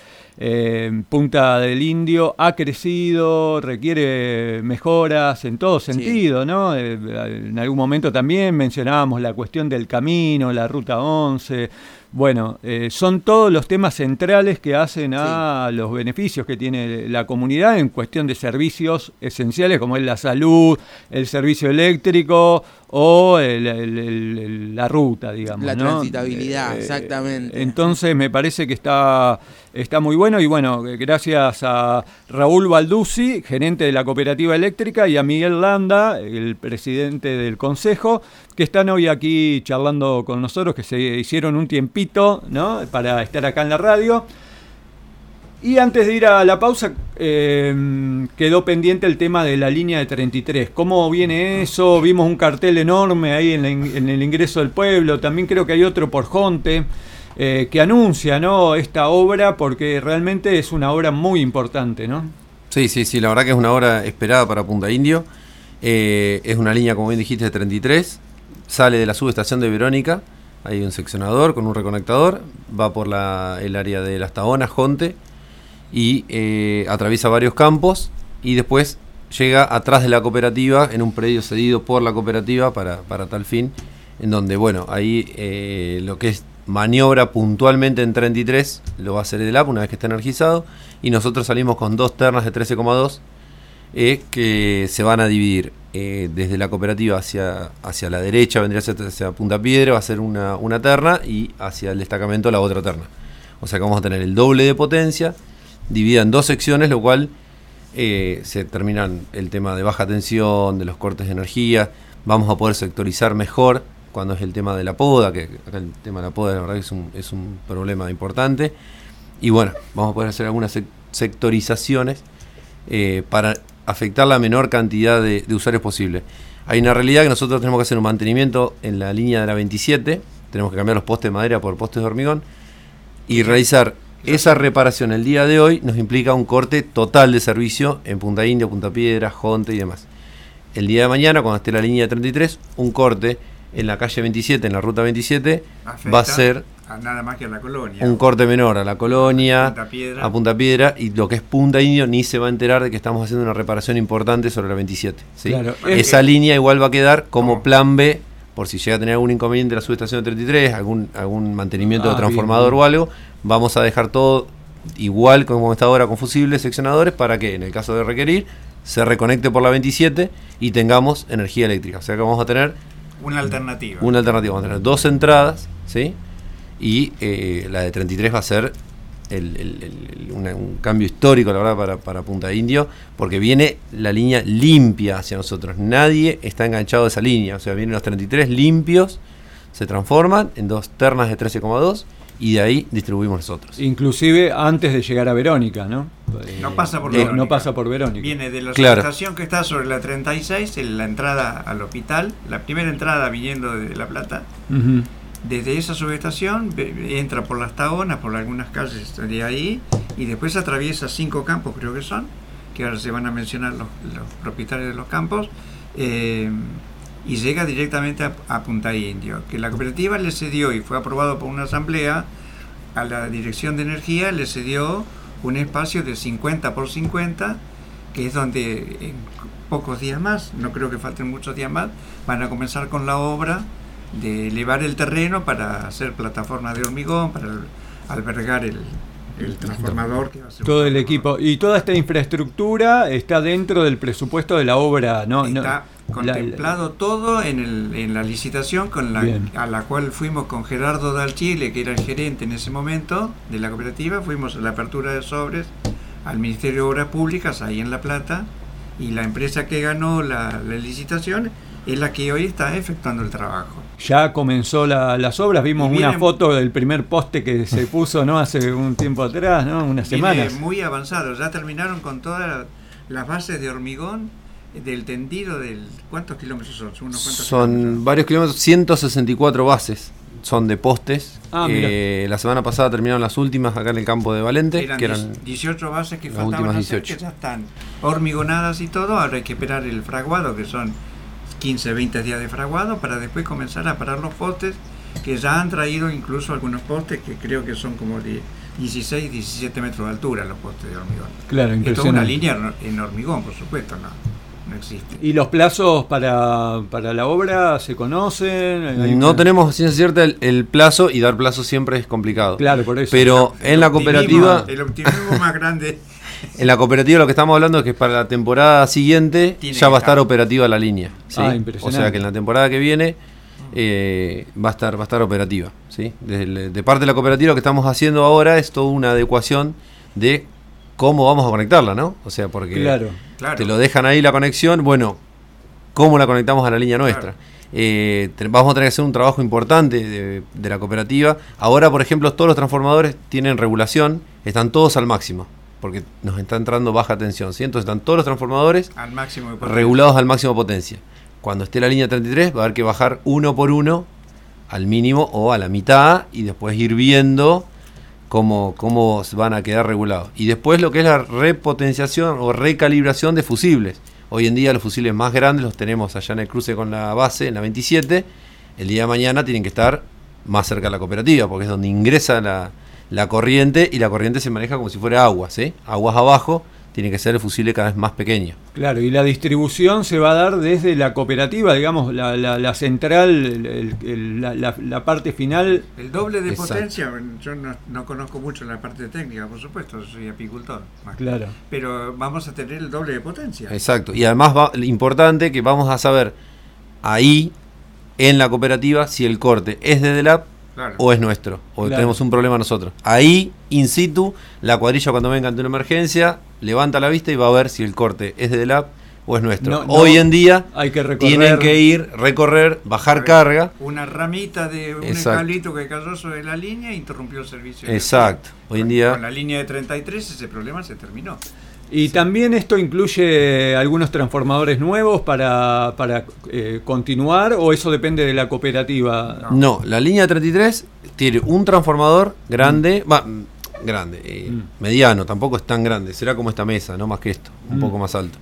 Punta del Indio ha crecido, requiere mejoras en todo sentido, ¿no? En algún momento también mencionábamos la cuestión del camino, la ruta 11. Bueno, son todos los temas centrales que hacen a los beneficios que tiene la comunidad en cuestión de servicios esenciales como es la salud, el servicio eléctrico o la ruta, digamos. La ¿no? transitabilidad, exactamente. Entonces me parece que está muy bueno y bueno, gracias a Raúl Balduzzi, gerente de la cooperativa eléctrica, y a Miguel Landa, el presidente del consejo, que están hoy aquí charlando con nosotros, que se hicieron un tiempito, ¿no? Para estar acá en la radio. Y antes de ir a la pausa, quedó pendiente el tema de la línea de 33. ¿Cómo viene eso? Vimos un cartel enorme ahí en el ingreso del pueblo. También creo que hay otro por Jonte que anuncia, ¿no? Esta obra, porque realmente es una obra muy importante, ¿no? Sí, la verdad que es una obra esperada para Punta Indio. Es una línea, como bien dijiste, de 33. Sale de la subestación de Verónica. Hay un seccionador con un reconectador. Va por el área de Las Taonas, Jonte. Y atraviesa varios campos y después llega atrás de la cooperativa en un predio cedido por la cooperativa para tal fin, en donde, bueno, ahí lo que es maniobra puntualmente en 33 lo va a hacer el AP una vez que esté energizado, y nosotros salimos con 2 ternas de 13,2 que se van a dividir desde la cooperativa hacia la derecha, vendría a ser hacia Punta Piedra, va a ser una terna, y hacia el destacamento la otra terna. O sea que vamos a tener el doble de potencia dividida en 2 secciones, lo cual se terminan el tema de baja tensión, de los cortes de energía. Vamos a poder sectorizar mejor cuando es el tema de la poda, que acá el tema de la poda la verdad que es un problema importante. Y bueno, vamos a poder hacer algunas sectorizaciones para afectar la menor cantidad de usuarios posible. Hay una realidad que nosotros tenemos que hacer un mantenimiento en la línea de la 27, tenemos que cambiar los postes de madera por postes de hormigón, y realizar esa reparación el día de hoy nos implica un corte total de servicio en Punta Indio, Punta Piedra, Jonte y demás. El día de mañana, cuando esté la línea 33, un corte en la calle 27, en la ruta 27, va a ser nada más que a la colonia. Un corte menor a la colonia, a Punta Piedra, y lo que es Punta Indio ni se va a enterar de que estamos haciendo una reparación importante sobre la 27. ¿sí? Claro. Esa línea igual va a quedar como plan B, por si llega a tener algún inconveniente la subestación de 33, algún mantenimiento de transformador bien. O algo, vamos a dejar todo igual como está ahora con fusibles, seccionadores, para que en el caso de requerir se reconecte por la 27 y tengamos energía eléctrica. O sea que vamos a tener una alternativa. Vamos a tener 2 entradas, ¿sí? Y la de 33 va a ser un cambio histórico, la verdad, para Punta Indio, porque viene la línea limpia hacia nosotros. Nadie está enganchado a esa línea. O sea, vienen los 33 limpios, se transforman en 2 ternas de 13,2 y de ahí distribuimos nosotros. Inclusive antes de llegar a Verónica, ¿no? No pasa por Verónica. No pasa por Verónica. Viene de la Claro. estación que está sobre la 36, en la entrada al hospital, la primera entrada viniendo de La Plata. Uh-huh. Desde esa subestación entra por las Taonas, por algunas calles de ahí, y después atraviesa 5 campos, creo que son, que ahora se van a mencionar los propietarios de los campos, y llega directamente a Punta Indio, que la cooperativa le cedió, y fue aprobado por una asamblea, a la Dirección de Energía le cedió un espacio de 50 por 50, que es donde en pocos días más, no creo que falten muchos días más, van a comenzar con la obra de elevar el terreno para hacer plataformas de hormigón, para albergar el transformador que va a ser todo el equipo y toda esta infraestructura está dentro del presupuesto de la obra, ¿no? Está contemplado todo en la licitación a la cual fuimos con Gerardo Dal Chile, que era el gerente en ese momento de la cooperativa. Fuimos a la apertura de sobres al Ministerio de Obras Públicas ahí en La Plata, y la empresa que ganó la licitación es la que hoy está efectuando el trabajo. Ya comenzó las obras, vimos una foto del primer poste que se puso, ¿no? Hace un tiempo atrás, ¿no? Unas semanas. Muy avanzado, ya terminaron con todas las bases de hormigón del tendido ¿cuántos kilómetros son? Son varios kilómetros, 164 bases son de postes. La semana pasada terminaron las últimas acá en el campo de Valente, que eran 18 bases que faltaban hacer, que ya están hormigonadas y todo. Ahora hay que esperar el fraguado, que son 15, 20 días de fraguado, para después comenzar a parar los postes, que ya han traído incluso algunos postes que creo que son como de 16, 17 metros de altura, los postes de hormigón. Claro, impresionante. Esto es una línea en hormigón, por supuesto, no existe. ¿Y los plazos para la obra se conocen? No tenemos ciencia cierta el plazo, y dar plazo siempre es complicado. Claro, por eso. Pero en la cooperativa... El optimismo más grande... En la cooperativa lo que estamos hablando es que para la temporada siguiente ya va a estar operativa la línea, ¿sí? O sea que en la temporada que viene va a estar operativa, ¿sí? De parte de la cooperativa lo que estamos haciendo ahora es toda una adecuación de cómo vamos a conectarla, ¿no? O sea, porque claro. Te lo dejan ahí la conexión, bueno, ¿cómo la conectamos a la línea nuestra? Vamos a tener que hacer un trabajo importante de la cooperativa. Ahora, por ejemplo, todos los transformadores tienen regulación, están todos al máximo, porque nos está entrando baja tensión, ¿sí? Entonces están todos los transformadores al máximo de potencia, regulados al máximo de potencia. Cuando esté la línea 33 va a haber que bajar uno por uno al mínimo o a la mitad, y después ir viendo cómo van a quedar regulados. Y después lo que es la repotenciación o recalibración de fusibles. Hoy en día los fusibles más grandes los tenemos allá en el cruce con la base, en la 27. El día de mañana tienen que estar más cerca de la cooperativa, porque es donde ingresa la corriente, y la corriente se maneja como si fuera agua, ¿sí? Aguas abajo, tiene que ser el fusible cada vez más pequeño. Claro, y la distribución se va a dar desde la cooperativa, digamos, la central, la parte final. El doble de Exacto. potencia. Yo no conozco mucho la parte técnica, por supuesto, soy apicultor. Claro. Pero vamos a tener el doble de potencia. Exacto, y además importante que vamos a saber ahí, en la cooperativa, si el corte es de DELAP, claro, o es nuestro, o tenemos un problema nosotros. Ahí, in situ, la cuadrilla cuando venga ante una emergencia, levanta la vista y va a ver si el corte es de DELAP o es nuestro. Hoy en día hay que tienen que recorrer, bajar carga. Una ramita de un escalito que cayó sobre la línea e interrumpió el servicio. Exacto. Hoy en día... Con la línea de 33 ese problema se terminó. Y también esto incluye algunos transformadores nuevos para continuar, o eso depende de la cooperativa. No, la línea 33 tiene un transformador grande, mediano, tampoco es tan grande, será como esta mesa, no más que esto, un poco más alto.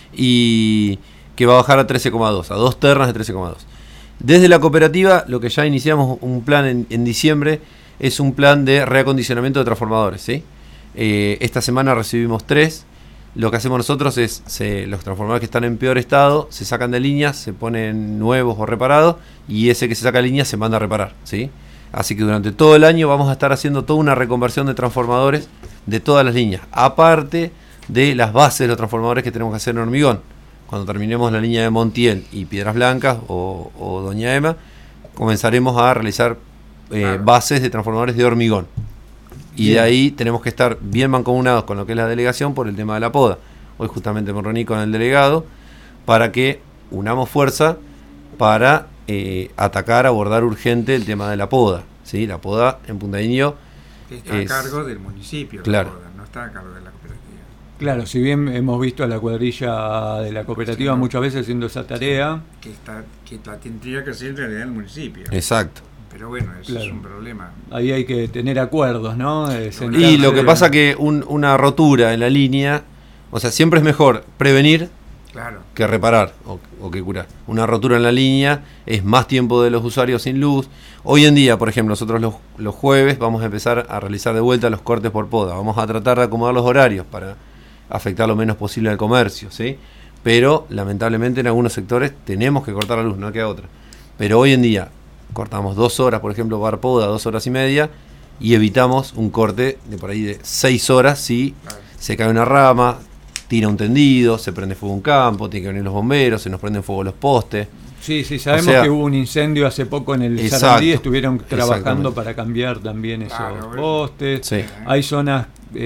Y que va a bajar a 13,2, a 2 ternas de 13,2. Desde la cooperativa, lo que ya iniciamos un plan en diciembre, es un plan de reacondicionamiento de transformadores, ¿sí? Esta semana recibimos 3. Lo que hacemos nosotros es, los transformadores que están en peor estado se sacan de líneas, se ponen nuevos o reparados, y ese que se saca de líneas se manda a reparar, ¿sí? Así que durante todo el año vamos a estar haciendo toda una reconversión de transformadores de todas las líneas. Aparte, de las bases de los transformadores que tenemos que hacer en hormigón. Cuando terminemos la línea de Montiel y Piedras Blancas o Doña Emma, comenzaremos a realizar bases de transformadores de hormigón. Y Bien. de ahí tenemos que estar bien mancomunados con lo que es la delegación por el tema de la poda. Hoy justamente me reuní con el delegado para que unamos fuerza para atacar, abordar urgente el tema de la poda. ¿Sí? La poda en Punta Indio Está a cargo del municipio, Claro. la poda, no está a cargo de la cooperativa. Claro, si bien hemos visto a la cuadrilla de la cooperativa Sí, muchas veces haciendo esa tarea, Que la tendría que hacer en realidad el municipio. Exacto. Pero bueno, eso Claro. es un problema. ahí hay que tener acuerdos, ¿no? Y lo que pasa que una rotura en la línea, o sea, siempre es mejor prevenir Claro. que reparar o que curar. Una rotura en la línea es más tiempo de los usuarios sin luz. Hoy en día, por ejemplo, nosotros los jueves vamos a empezar a realizar de vuelta los cortes por poda. Vamos a tratar de acomodar los horarios para afectar lo menos posible al comercio, ¿sí? Pero lamentablemente en algunos sectores tenemos que cortar la luz, no queda otra. Pero hoy en día cortamos 2 horas, por ejemplo, para poda, 2 horas y media, y evitamos un corte de por ahí de 6 horas si Claro. se cae una rama, tira un tendido, se prende fuego un campo, tiene que venir los bomberos, se nos prenden fuego los postes. Sí, sabemos O sea, que hubo un incendio hace poco en el exacto, Sarandí, estuvieron trabajando exactamente. para cambiar también esos Claro, postes. Sí. Hay zonas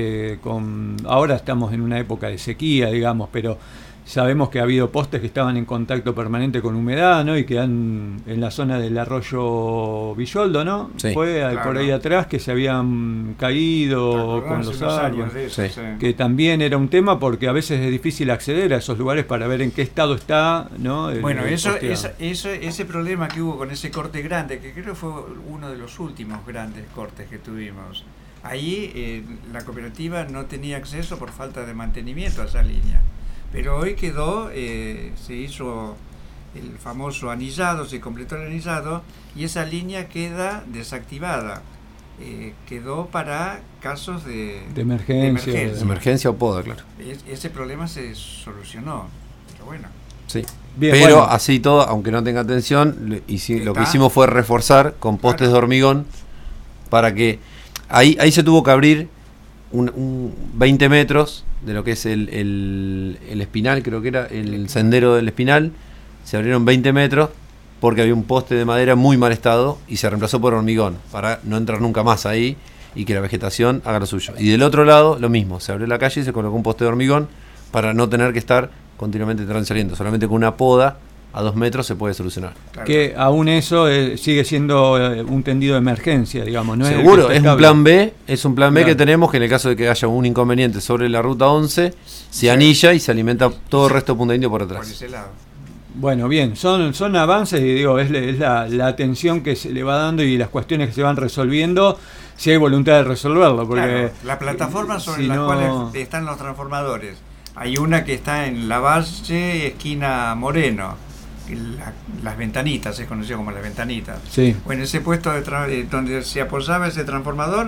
ahora estamos en una época de sequía, digamos, pero sabemos que ha habido postes que estaban en contacto permanente con humedad, ¿no? Y que en la zona del arroyo Villoldo, ¿no? Sí. Fue Claro. por ahí atrás que se habían caído ¿Te con acordás los hace unos árboles. años de eso? Sí. Sí. Que también era un tema porque a veces es difícil acceder a esos lugares para ver en qué estado está, ¿no? Bueno, el eso, posteado. ese problema que hubo con ese corte grande, que creo fue uno de los últimos grandes cortes que tuvimos, ahí la cooperativa no tenía acceso por falta de mantenimiento a esa línea. Pero hoy quedó, se hizo el famoso anillado, se completó el anillado y esa línea queda desactivada. Quedó para casos de emergencia. de Emergencia o poda, claro. Ese problema se solucionó, pero bueno. Sí. Bien, Pero bueno. así todo, aunque no tenga atención, lo que Está. hicimos fue reforzar con postes Claro. de hormigón para que ahí se tuvo que abrir un 20 metros de lo que es el Espinal, creo que era el sendero del Espinal. Se abrieron 20 metros porque había un poste de madera muy mal estado y se reemplazó por hormigón para no entrar nunca más ahí y que la vegetación haga lo suyo. Y del otro lado, lo mismo, se abrió la calle y se colocó un poste de hormigón para no tener que estar continuamente entrando y saliendo. Solamente con una poda a 2 metros se puede solucionar. Claro. Que aún eso sigue siendo un tendido de emergencia, digamos, ¿no? Seguro, el que es está un plan B, es un plan B Claro. que tenemos, que en el caso de que haya un inconveniente sobre la ruta 11, se anilla y se alimenta todo el resto de Punta Indio por Por atrás. ese lado. Bueno, bien, son avances y digo, es la atención que se le va dando y las cuestiones que se van resolviendo, si hay voluntad de resolverlo, porque Claro, la plataforma sobre si las no- cuales están los transformadores. Hay una que está en La Valle, esquina Moreno. Las ventanitas, es conocido como las ventanitas. Sí, Bueno, ese puesto donde se apoyaba ese transformador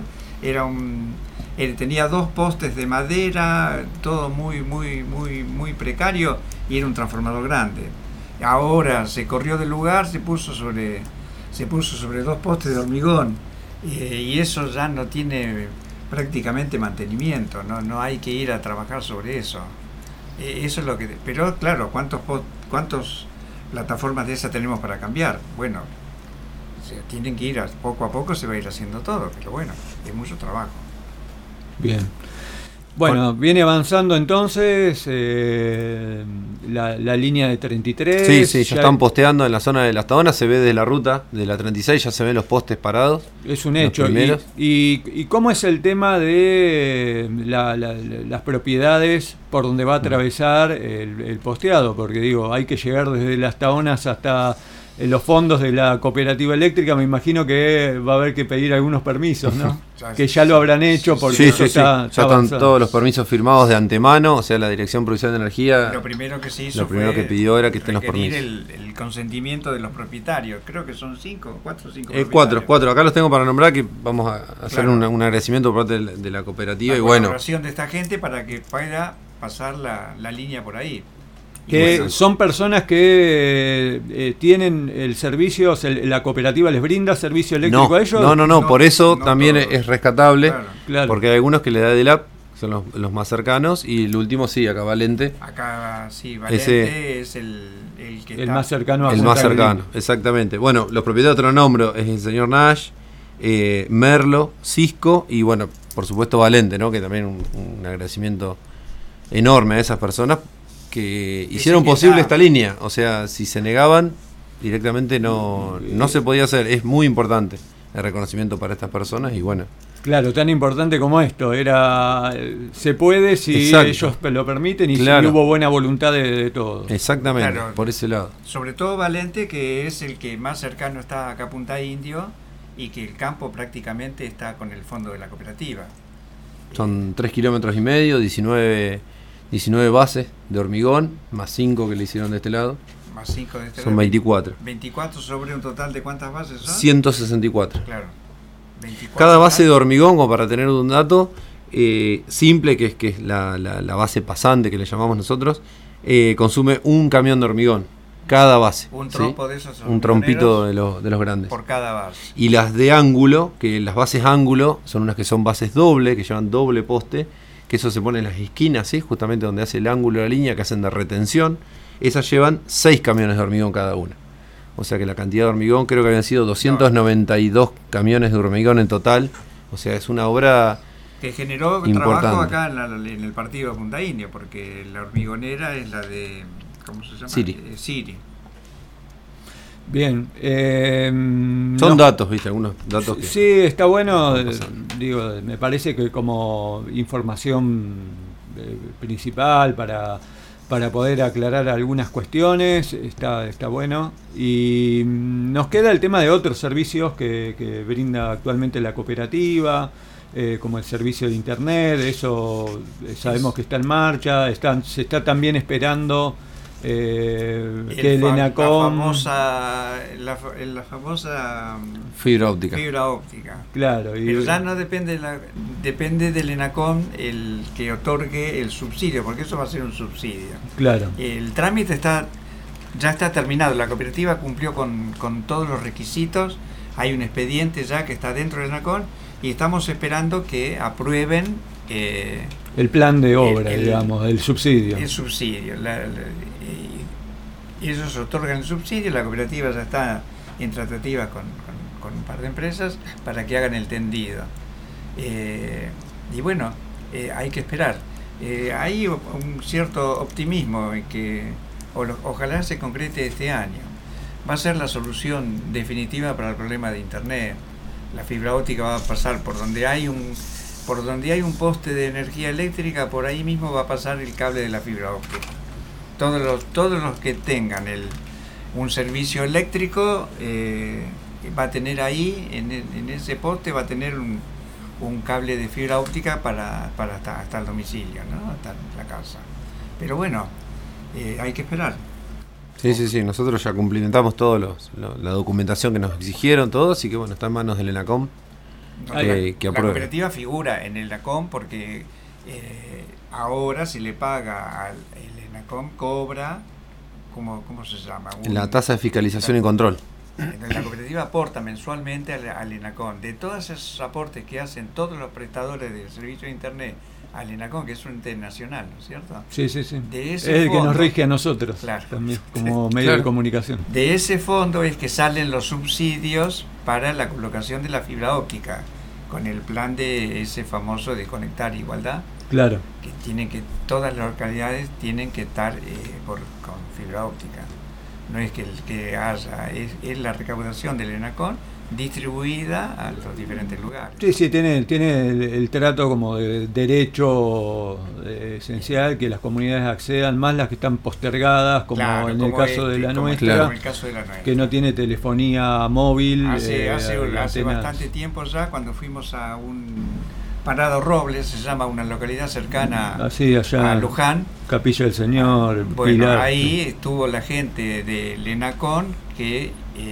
tenía 2 postes de madera, todo muy precario, y era un transformador grande. Ahora se corrió del lugar, se puso sobre 2 postes de hormigón, y eso ya no tiene prácticamente mantenimiento, no hay que ir a trabajar sobre eso. Eso es lo que. Pero claro, ¿cuántos plataformas de esas tenemos para cambiar? Bueno, tienen que ir poco a poco, se va a ir haciendo todo, pero bueno, es mucho trabajo. bien. Bueno, viene avanzando entonces la línea de 33. Sí, ya están posteando en la zona de Las Taonas, se ve desde la ruta de la 36, ya se ven los postes parados. Es un los hecho. primeros. ¿Y cómo es el tema de las propiedades por donde va a atravesar el posteado? Porque digo, hay que llegar desde Las Taonas hasta los fondos de la cooperativa eléctrica. Me imagino que va a haber que pedir algunos permisos, ¿no? Que ya lo habrán hecho porque Sí, eso sí, está ya están avanzado. todos los permisos firmados de antemano, o sea, la Dirección Provincial de Energía. Lo primero que se hizo Lo primero fue que pidió era que estén los requerir permisos. el consentimiento de los propietarios. Creo que son 4 o 5 Cuatro, acá los tengo para nombrar, que vamos a hacer Claro. un agradecimiento por parte de la cooperativa. La Y bueno, colaboración de esta gente para que pueda pasar la línea por ahí. Y Que bueno, son personas que tienen el servicio, la cooperativa les brinda servicio eléctrico no, a ellos. no, No, por eso no también todos. es rescatable, Claro. Claro. porque hay algunos que le da EDELAP, son los más cercanos, y el último sí, acá Valente. Acá sí, Valente es el que el más cercano a el Punta más cercano, Green. exactamente. Bueno, los propietarios te lo nombro, es el señor Nash, Merlo, Cisco y bueno, por supuesto Valente, ¿no? Que también un agradecimiento enorme a esas personas que hicieron posible esta línea. O sea, si se negaban, directamente no se podía hacer. Es muy importante el reconocimiento para estas personas y bueno. Claro, tan importante como esto, se puede si Exacto. ellos lo permiten y Claro. si hubo buena voluntad de todos. Exactamente, Claro. por ese lado. Sobre todo Valente, que es el que más cercano está acá a Punta Indio y que el campo prácticamente está con el fondo de la cooperativa. Son 3 kilómetros y medio, 19 bases de hormigón, más 5 que le hicieron de este lado. Más 5 de este Son lado. 24. 24 sobre un total de ¿cuántas bases son? 164. Claro. 24 Cada base de hormigón, como para tener un dato simple, que es la base pasante que le llamamos nosotros, consume un camión de hormigón. Cada base. Un ¿sí? trompo de esos Un trompito de los grandes. por cada base. Y las de ángulo, que las bases ángulo son unas que son bases doble, que llevan doble poste, que eso se pone en las esquinas, ¿sí? Justamente donde hace el ángulo de la línea, que hacen de retención. Esas llevan 6 camiones de hormigón cada una. O sea que la cantidad de hormigón creo que habían sido 292 camiones de hormigón en total. O sea, es una obra Que generó importante. trabajo acá en el partido de Punta Indio, porque la hormigonera es la de, ¿cómo se llama? Siri. Siri. Bien. Son datos, ¿viste? Algunos datos que... Sí, está bueno. están pasando. Digo, me parece que como información principal para poder aclarar algunas cuestiones, está bueno. Y nos queda el tema de otros servicios que brinda actualmente la cooperativa, como el servicio de internet. Eso sabemos que está en marcha. Se está también esperando que el ENACOM... La famosa Fibra óptica. fibra óptica. Claro, Pero ya no depende depende del ENACOM el que otorgue el subsidio, porque eso va a ser un subsidio. claro. El trámite ya está terminado, la cooperativa cumplió con todos los requisitos, hay un expediente ya que está dentro del ENACOM y estamos esperando que aprueben El plan de obra, el digamos, el subsidio. el subsidio. Ellos otorgan el subsidio, la cooperativa ya está en tratativas con un par de empresas para que hagan el tendido. Y bueno, hay que esperar. Hay un cierto optimismo en que ojalá se concrete este año. Va a ser la solución definitiva para el problema de Internet. La fibra óptica va a pasar por donde hay un poste de energía eléctrica, por ahí mismo va a pasar el cable de la fibra óptica. Todos los que tengan un servicio eléctrico va a tener ahí, en ese poste va a tener un cable de fibra óptica para hasta el domicilio, ¿no? Hasta la casa. Pero bueno, hay que esperar. Sí, nosotros ya cumplimentamos la documentación que nos exigieron todos, así que bueno, está en manos del ENACOM que La apruebe. cooperativa figura en el ENACOM porque ahora se le paga el ENACOM cobra, ¿cómo se llama? La tasa de fiscalización y control. La cooperativa aporta mensualmente al ENACOM. De todos esos aportes que hacen todos los prestadores del servicio de Internet al ENACOM, que es un ente nacional, ¿no es cierto? Sí. De Es ese el que fondo, nos rige a nosotros, Claro. también, como medio Claro. de comunicación. de ese fondo es que salen los subsidios para la colocación de la fibra óptica, con el plan de ese famoso de Conectar Igualdad, Claro. que todas las localidades tienen que estar con fibra óptica. No es que el que haya, es la recaudación del ENACOM distribuida a los diferentes lugares. Sí, tiene el trato como de derecho esencial, que las comunidades accedan, más las que están postergadas, como Claro, en el como caso de la como nuestra, como el caso de la nuestra. que no tiene telefonía móvil. Hace antenas. bastante tiempo ya, cuando fuimos a un Parado Robles, se llama una localidad cercana Así, allá, a Luján. Capilla del Señor, Bueno, Pilar. ahí estuvo la gente del ENACOM que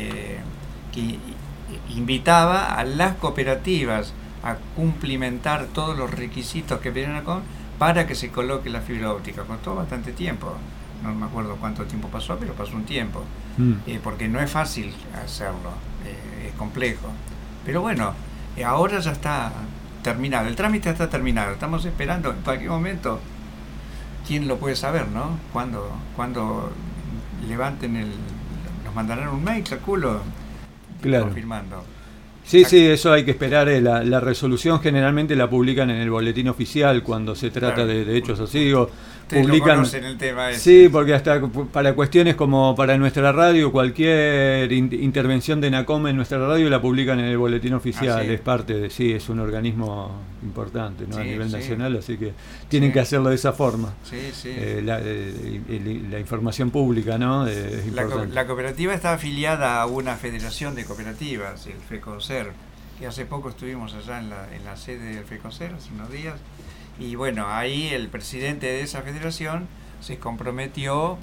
invitaba a las cooperativas a cumplimentar todos los requisitos que pide el ENACOM para que se coloque la fibra óptica. Costó bastante tiempo, no me acuerdo cuánto tiempo pasó, pero pasó un tiempo, porque no es fácil hacerlo, es complejo. Pero bueno, ahora ya está terminado. El trámite está terminado. Estamos esperando en cualquier momento. ¿Quién lo puede saber, no? Cuando levanten nos mandarán un mail, calculo, claro, confirmando. Sí, sí, eso hay que esperar. La resolución generalmente la publican en el boletín oficial cuando se trata de hechos así. Digo, publican el tema ese. Sí, porque hasta para cuestiones como para nuestra radio, cualquier intervención de NACOM en nuestra radio la publican en el boletín oficial. Sí. Es parte de, sí, es un organismo importante, ¿no? Sí, a nivel sí. nacional, así que tienen que hacerlo de esa forma. Sí, sí. La información pública, ¿no? Es importante. La cooperativa está afiliada a una federación de cooperativas, el FECOCER, que hace poco estuvimos allá en la sede del FECOCER, hace unos días. Y bueno, ahí el presidente de esa federación se comprometió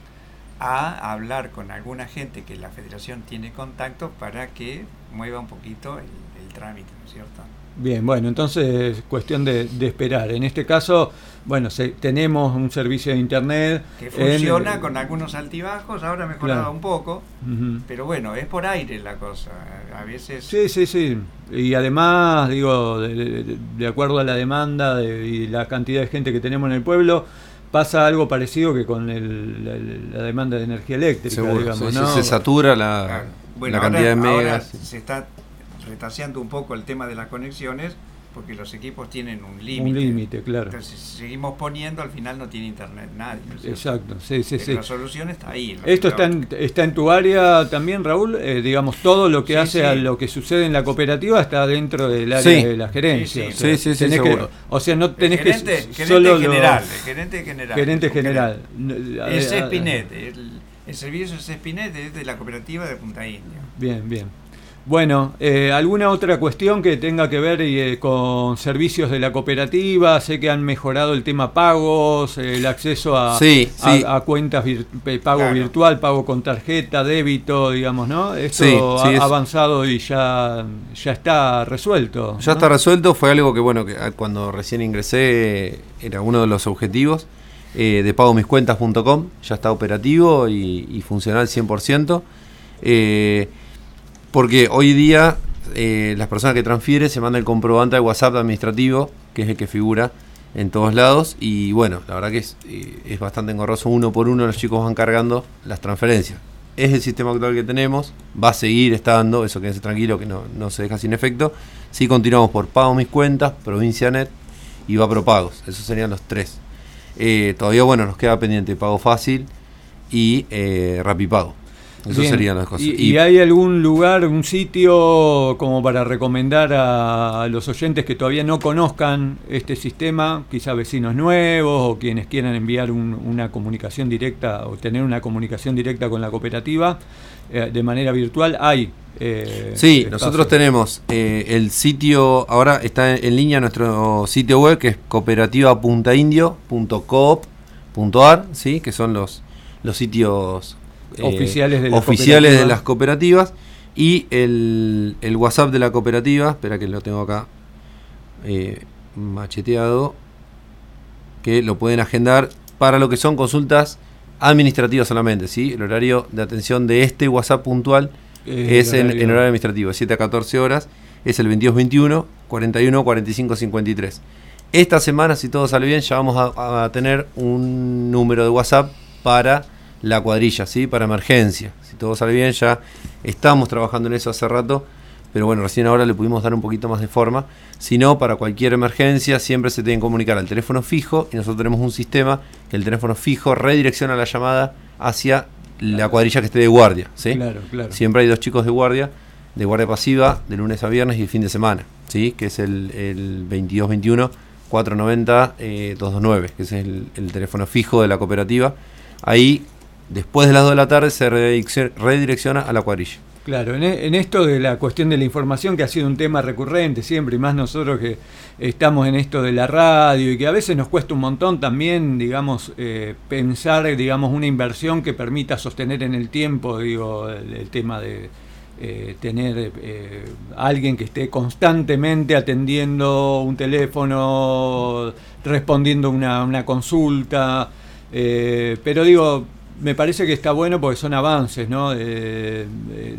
a hablar con alguna gente que la federación tiene contacto para que mueva un poquito el trámite, ¿no es cierto? Bien, bueno, entonces es cuestión de esperar. En este caso, bueno, tenemos un servicio de internet que funciona con algunos altibajos, ahora ha mejorado un poco, pero bueno, es por aire la cosa, a veces... Sí, y además, digo, de acuerdo a la demanda y la cantidad de gente que tenemos en el pueblo, pasa algo parecido que con la demanda de energía eléctrica. Seguro, digamos, sí, ¿no? se satura la cantidad de megas. Ahora se está retaseando un poco el tema de las conexiones porque los equipos tienen un límite. Un límite, claro. Entonces, si seguimos poniendo, al final no tiene internet nadie, ¿no es cierto? Exacto, sí. La solución está ahí. Esto está en tu área también, Raúl. Digamos, todo lo que hace a lo que sucede en la cooperativa está dentro del área de la gerencia. Sí, seguro. O sea, no tenés gerente solo general, el gerente general. Es Cespinet, el servicio de Cespinet es de la cooperativa de Punta India. Bien. Bueno, ¿alguna otra cuestión que tenga que ver con servicios de la cooperativa? Sé que han mejorado el tema pagos, el acceso a cuentas, pago virtual, pago con tarjeta, débito, digamos, ¿no? Esto ha avanzado y ya está resuelto. Ya está resuelto, fue algo que, bueno, que cuando recién ingresé era uno de los objetivos de pagomiscuentas.com, ya está operativo y funcional 100%. Porque hoy día las personas que transfieren se mandan el comprobante al WhatsApp administrativo, que es el que figura en todos lados, y bueno, la verdad que es bastante engorroso, uno por uno los chicos van cargando las transferencias. Es el sistema actual que tenemos, va a seguir estando, eso quédense tranquilo que no se deja sin efecto. Sí, continuamos por Pago Mis Cuentas, Provincianet y Va Propagos, esos serían los tres. Todavía, bueno, nos queda pendiente Pago Fácil y Rapipago. Eso serían las cosas. ¿Y hay algún lugar, un sitio como para recomendar a los oyentes que todavía no conozcan este sistema, quizá vecinos nuevos o quienes quieran enviar una comunicación directa o tener una comunicación directa con la cooperativa de manera virtual? Sí, nosotros tenemos el sitio, ahora está en línea nuestro sitio web, que es cooperativa.indio.coop.ar, ¿sí? Que son los sitios oficiales de las cooperativas, y el WhatsApp de la cooperativa, espera que lo tengo acá macheteado, que lo pueden agendar para lo que son consultas administrativas solamente, ¿sí? El horario de atención de este WhatsApp puntual es en horario administrativo, 7 a 14 horas, es el 2221 41 45 53. Esta semana, si todo sale bien, ya vamos a tener un número de WhatsApp para la cuadrilla, ¿sí? Para emergencia. Si todo sale bien, ya estamos trabajando en eso hace rato, pero bueno, recién ahora le pudimos dar un poquito más de forma. Si no, para cualquier emergencia siempre se tienen que comunicar al teléfono fijo, y nosotros tenemos un sistema que el teléfono fijo redirecciona la llamada hacia la cuadrilla que esté de guardia, ¿sí? Claro. Siempre hay 2 chicos de guardia pasiva, de lunes a viernes y el fin de semana, ¿sí? Que es el 2221 490 229, que es el teléfono fijo de la cooperativa. Ahí, después de las 2 de la tarde, se redirecciona a la cuadrilla. Claro, en esto de la cuestión de la información, que ha sido un tema recurrente siempre, y más nosotros que estamos en esto de la radio y que a veces nos cuesta un montón también, digamos, pensar, digamos, una inversión que permita sostener en el tiempo, digo, el tema de tener alguien que esté constantemente atendiendo un teléfono, respondiendo una consulta, pero digo, me parece que está bueno porque son avances, ¿no?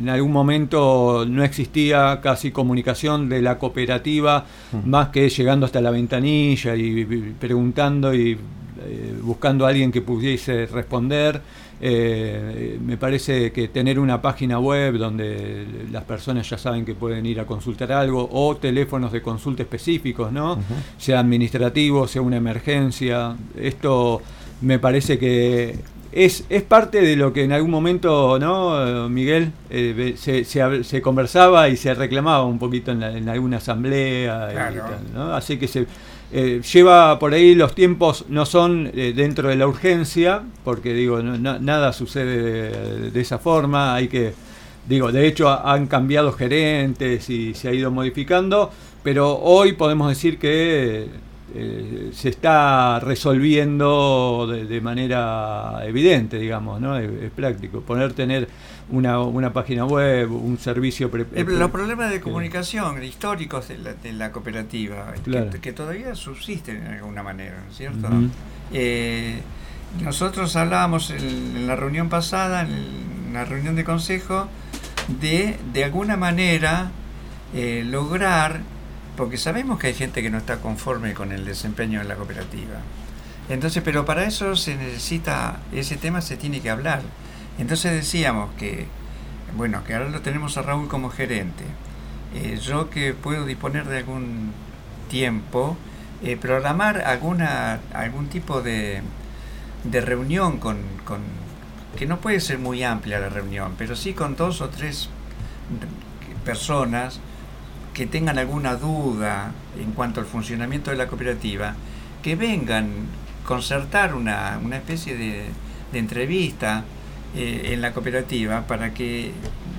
en algún momento no existía casi comunicación de la cooperativa, más que llegando hasta la ventanilla y preguntando y buscando a alguien que pudiese responder. Me parece que tener una página web donde las personas ya saben que pueden ir a consultar algo, o teléfonos de consulta específicos, ¿no? Sea administrativo, sea una emergencia, esto me parece que es parte de lo que en algún momento, ¿no, Miguel? Se conversaba y se reclamaba un poquito en alguna asamblea, claro. Y tal, ¿no? Así que lleva por ahí, los tiempos no son dentro de la urgencia, porque digo, nada sucede de esa forma. Hay que, digo, de hecho han cambiado gerentes y se ha ido modificando, pero hoy podemos decir que se está resolviendo de manera evidente, digamos, ¿no? Es práctico tener una página web, un servicio los problemas de comunicación históricos de la cooperativa, claro, que todavía subsisten en alguna manera, ¿no es cierto? Nosotros hablábamos en la reunión pasada, en la reunión de consejo, de alguna manera lograr, porque sabemos que hay gente que no está conforme con el desempeño de la cooperativa. Entonces, pero para eso se necesita, ese tema se tiene que hablar. Entonces decíamos que, bueno, que ahora lo tenemos a Raúl como gerente. Yo que puedo disponer de algún tiempo, programar algún tipo de reunión con que no puede ser muy amplia la reunión, pero sí con 2 o 3 personas que tengan alguna duda en cuanto al funcionamiento de la cooperativa, que vengan, concertar una especie de entrevista en la cooperativa, para que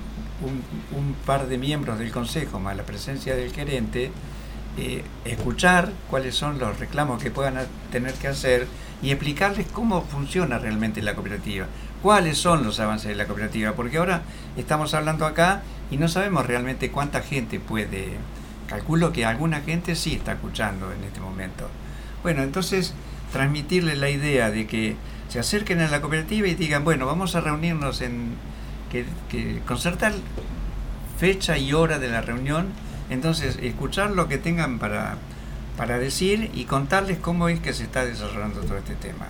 un par de miembros del consejo, más la presencia del gerente, escuchar cuáles son los reclamos que puedan tener que hacer y explicarles cómo funciona realmente la cooperativa, cuáles son los avances de la cooperativa, porque ahora estamos hablando acá y no sabemos realmente cuánta gente puede. Calculo que alguna gente sí está escuchando en este momento. Bueno, entonces transmitirle la idea de que se acerquen a la cooperativa y digan, bueno, vamos a reunirnos que concertar fecha y hora de la reunión, entonces escuchar lo que tengan para decir y contarles cómo es que se está desarrollando todo este tema.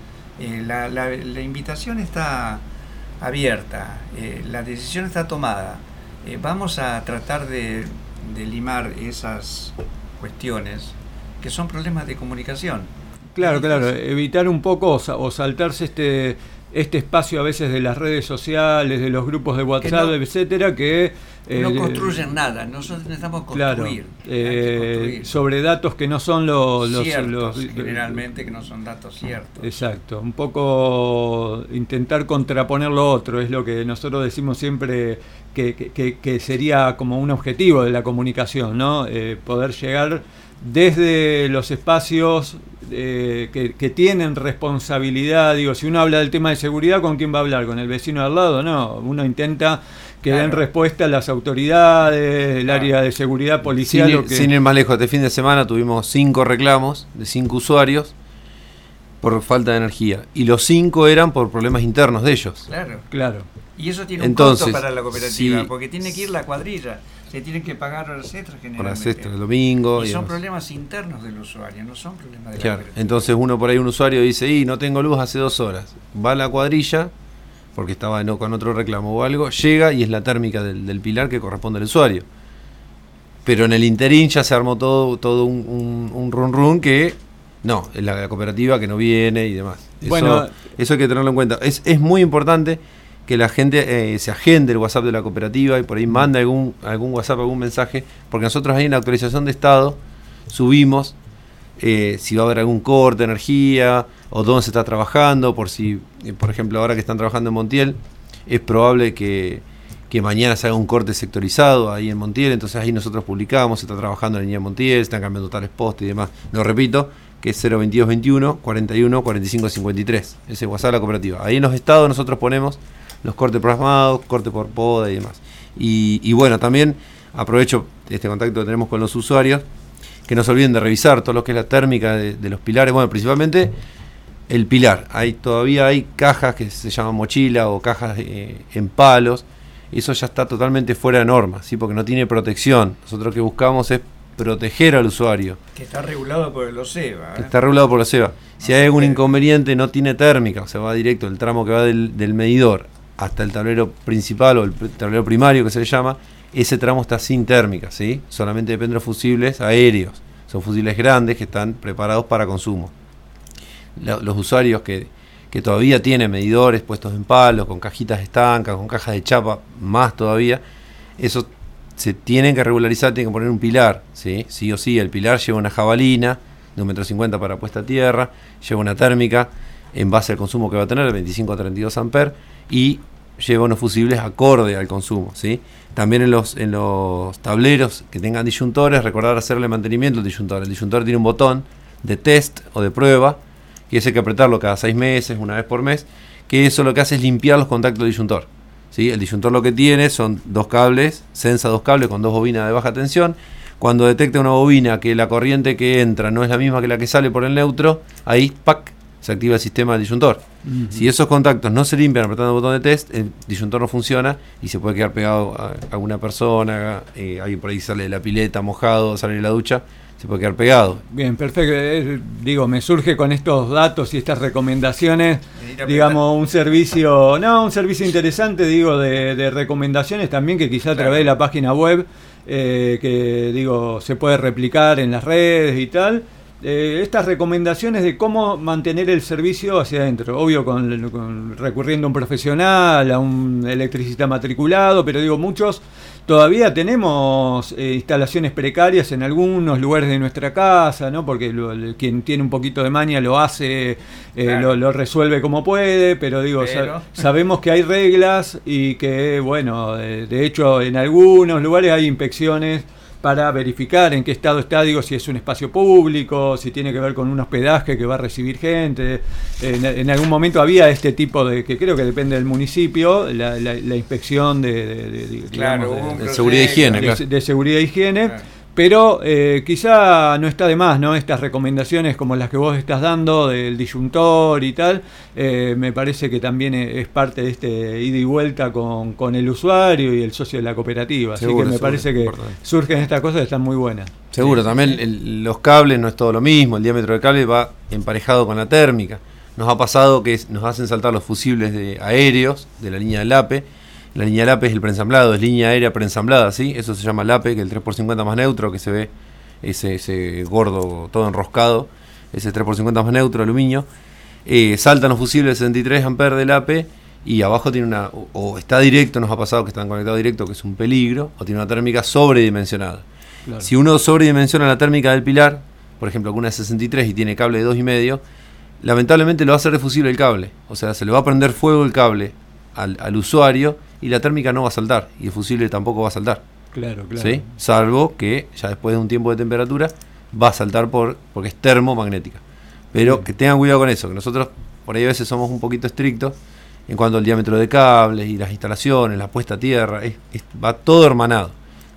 La invitación está abierta, la decisión está tomada. Vamos a tratar de limar esas cuestiones que son problemas de comunicación. Claro, evitar un poco o saltarse este espacio a veces de las redes sociales, de los grupos de WhatsApp, etcétera, que no construyen nada. Nosotros necesitamos construir. Claro, sobre datos que no son los generalmente que no son datos ciertos. Exacto, un poco intentar contraponer lo otro, es lo que nosotros decimos siempre que sería como un objetivo de la comunicación, ¿no? Poder llegar desde los espacios que tienen responsabilidad. Digo, si uno habla del tema de seguridad, ¿con quién va a hablar? ¿Con el vecino de al lado? No, uno intenta que den respuesta a las autoridades, el área de seguridad policial. Sin ir más lejos, este fin de semana tuvimos 5 reclamos de 5 usuarios por falta de energía, y los 5 eran por problemas internos de ellos. Claro. Y eso tiene un costo para la cooperativa, porque tiene que ir la cuadrilla, se tienen que pagar horas extras generalmente. Horas extras el domingo. Y son problemas internos del usuario, no son problemas de la cooperativa. Entonces un usuario dice, no tengo luz hace 2 horas. Va a la cuadrilla, porque estaba con otro reclamo o algo, llega y es la térmica del pilar que corresponde al usuario. Pero en el interín ya se armó todo un run que no, es la cooperativa que no viene y demás. Eso hay que tenerlo en cuenta. Es muy importante que la gente se agende el WhatsApp de la cooperativa y por ahí mande algún WhatsApp, algún mensaje, porque nosotros ahí en la actualización de estado subimos si va a haber algún corte de energía o dónde se está trabajando, por si, por ejemplo, ahora que están trabajando en Montiel, es probable que mañana se haga un corte sectorizado ahí en Montiel, entonces ahí nosotros publicamos, se está trabajando en la línea de Montiel, se están cambiando tales postes y demás. Lo repito, que es 02221 41 45 53, ese WhatsApp de la cooperativa. Ahí en los estados nosotros ponemos los cortes programados, corte por poda y demás. Y bueno, también aprovecho este contacto que tenemos con los usuarios, que no se olviden de revisar todo lo que es la térmica de los pilares. Bueno, principalmente el pilar. Todavía hay cajas que se llaman mochila o cajas en palos, eso ya está totalmente fuera de norma, ¿sí? Porque no tiene protección. Nosotros lo que buscamos es proteger al usuario. Que está regulado por el OSEBA. Que está regulado por la OSEBA. Si hay algún inconveniente, no tiene térmica, o sea, va directo el tramo que va del medidor hasta el tablero principal o el tablero primario que se le llama, ese tramo está sin térmica, ¿sí? Solamente depende de los fusibles aéreos. Son fusibles grandes que están preparados para consumo. Los usuarios que todavía tienen medidores puestos en palos, con cajitas estancas, con cajas de chapa, más todavía, esos se tienen que regularizar, tienen que poner un pilar, ¿sí? Sí o sí, el pilar lleva una jabalina de 1,50 m para puesta a tierra, lleva una térmica en base al consumo que va a tener, el 25 a 32 amperes, y lleva unos fusibles acorde al consumo, ¿sí? También en los tableros que tengan disyuntores, recordar hacerle mantenimiento al disyuntor. El disyuntor tiene un botón de test o de prueba, que ese hay que apretarlo cada 6 meses, una vez por mes, que eso lo que hace es limpiar los contactos del disyuntor, ¿sí? El disyuntor lo que tiene son 2 cables, sensa 2 cables con 2 bobinas de baja tensión. Cuando detecta una bobina que la corriente que entra no es la misma que la que sale por el neutro, ahí ¡pac!, se activa el sistema del disyuntor. Si esos contactos no se limpian apretando el botón de test, el disyuntor no funciona y se puede quedar pegado a alguna persona, alguien por ahí sale de la pileta mojado, sale de la ducha, se puede quedar pegado. Bien, perfecto. Digo, me surge con estos datos y estas recomendaciones, digamos, un servicio interesante, digo, de recomendaciones también, que quizá a través de la página web, que digo, se puede replicar en las redes y tal. Estas recomendaciones de cómo mantener el servicio hacia adentro, obvio recurriendo a un profesional, a un electricista matriculado, pero digo, muchos todavía tenemos instalaciones precarias en algunos lugares de nuestra casa, ¿no? Porque quien tiene un poquito de maña lo hace, claro, lo resuelve como puede, pero digo, sabemos que hay reglas y que, bueno, de hecho en algunos lugares hay inspecciones para verificar en qué estado está, digo, si es un espacio público, si tiene que ver con un hospedaje que va a recibir gente. En algún momento había este tipo de, que creo que depende del municipio, la inspección de seguridad e higiene, de seguridad e higiene. Claro. Pero quizá no está de más, ¿no? Estas recomendaciones como las que vos estás dando del disyuntor y tal, me parece que también es parte de este ida y vuelta con el usuario y el socio de la cooperativa. Seguro, así que me parece que surgen estas cosas que están muy buenas. Seguro, también los cables no es todo lo mismo, el diámetro del cable va emparejado con la térmica. Nos ha pasado que nos hacen saltar los fusibles aéreos de la línea del APE. La línea LAPE es el preensamblado, es línea aérea preensamblada, ¿sí? Eso se llama LAPE, que es el 3x50 más neutro, que se ve ese gordo todo enroscado, ese 3x50 más neutro, aluminio. Saltan los fusibles de 63 amperes del LAPE y abajo tiene o está directo, nos ha pasado que están conectados directo, que es un peligro, o tiene una térmica sobredimensionada. Claro. Si uno sobredimensiona la térmica del pilar, por ejemplo, con una 63 y tiene cable de 2,5, lamentablemente lo va a hacer refusible el cable, o sea, se le va a prender fuego el cable al usuario y la térmica no va a saltar y el fusible tampoco va a saltar. Claro. ¿Sí? Salvo que ya después de un tiempo de temperatura va a saltar porque es termomagnética. Pero que tengan cuidado con eso, que nosotros por ahí a veces somos un poquito estrictos en cuanto al diámetro de cables y las instalaciones, la puesta a tierra, va todo hermanado.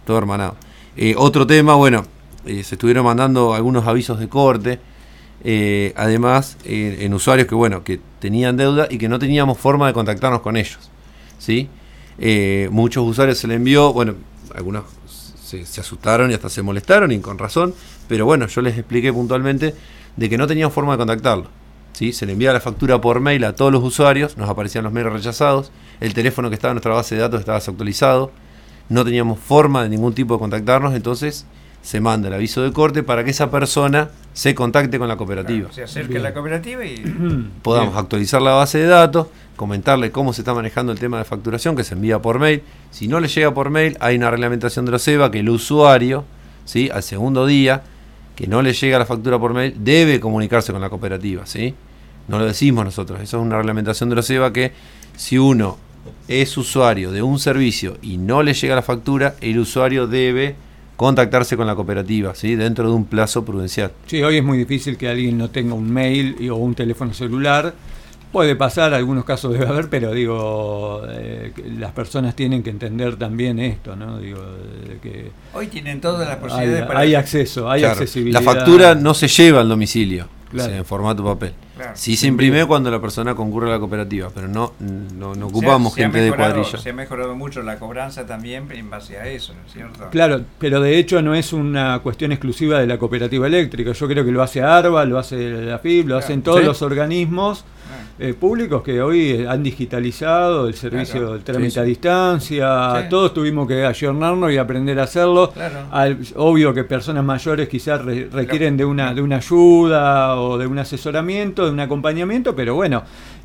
Otro tema, bueno, se estuvieron mandando algunos avisos de corte, además en usuarios que tenían deuda y que no teníamos forma de contactarnos con ellos, ¿sí? Muchos usuarios se le envió, algunos se asustaron y hasta se molestaron, y con razón, pero bueno, yo les expliqué puntualmente de que no tenían forma de contactarlo, ¿sí? Se le enviaba la factura por mail a todos los usuarios, nos aparecían los mails rechazados, el teléfono que estaba en nuestra base de datos estaba desactualizado, no teníamos forma de ningún tipo de contactarnos, entonces se manda el aviso de corte para que esa persona se contacte con la cooperativa. Claro, se acerque a la cooperativa y podamos actualizar la base de datos, comentarle cómo se está manejando el tema de facturación, que se envía por mail. Si no le llega por mail, hay una reglamentación de la OSEBA que el usuario, ¿sí?, al segundo día que no le llega la factura por mail, debe comunicarse con la cooperativa, ¿sí? No lo decimos nosotros, eso es una reglamentación de la OSEBA, que si uno es usuario de un servicio y no le llega la factura, el usuario debe contactarse con la cooperativa, ¿sí?, dentro de un plazo prudencial. Sí, hoy es muy difícil que alguien no tenga un mail o un teléfono celular. Puede pasar, algunos casos debe haber, pero digo, las personas tienen que entender también esto, ¿no? Digo, hoy tienen todas las posibilidades hay acceso, hay accesibilidad. La factura no se lleva al domicilio. Claro. en formato papel. Claro. Sí se imprime cuando la persona concurre a la cooperativa, pero no ocupamos Se ha gente de mejorado- cuadrilla. Se ha mejorado mucho la cobranza también en base a eso, ¿no es cierto? Claro, pero de hecho no es una cuestión exclusiva de la cooperativa eléctrica. Yo creo que lo hace ARBA, lo hace la FIP, lo Claro. hacen todos Sí. los organismos públicos que hoy han digitalizado el servicio Claro. del trámite Sí, sí. a distancia. Sí. Todos tuvimos que ayornarnos y aprender a hacerlo. Claro. Obvio que personas mayores quizás requieren de una ayuda o de un asesoramiento, de un acompañamiento, pero bueno,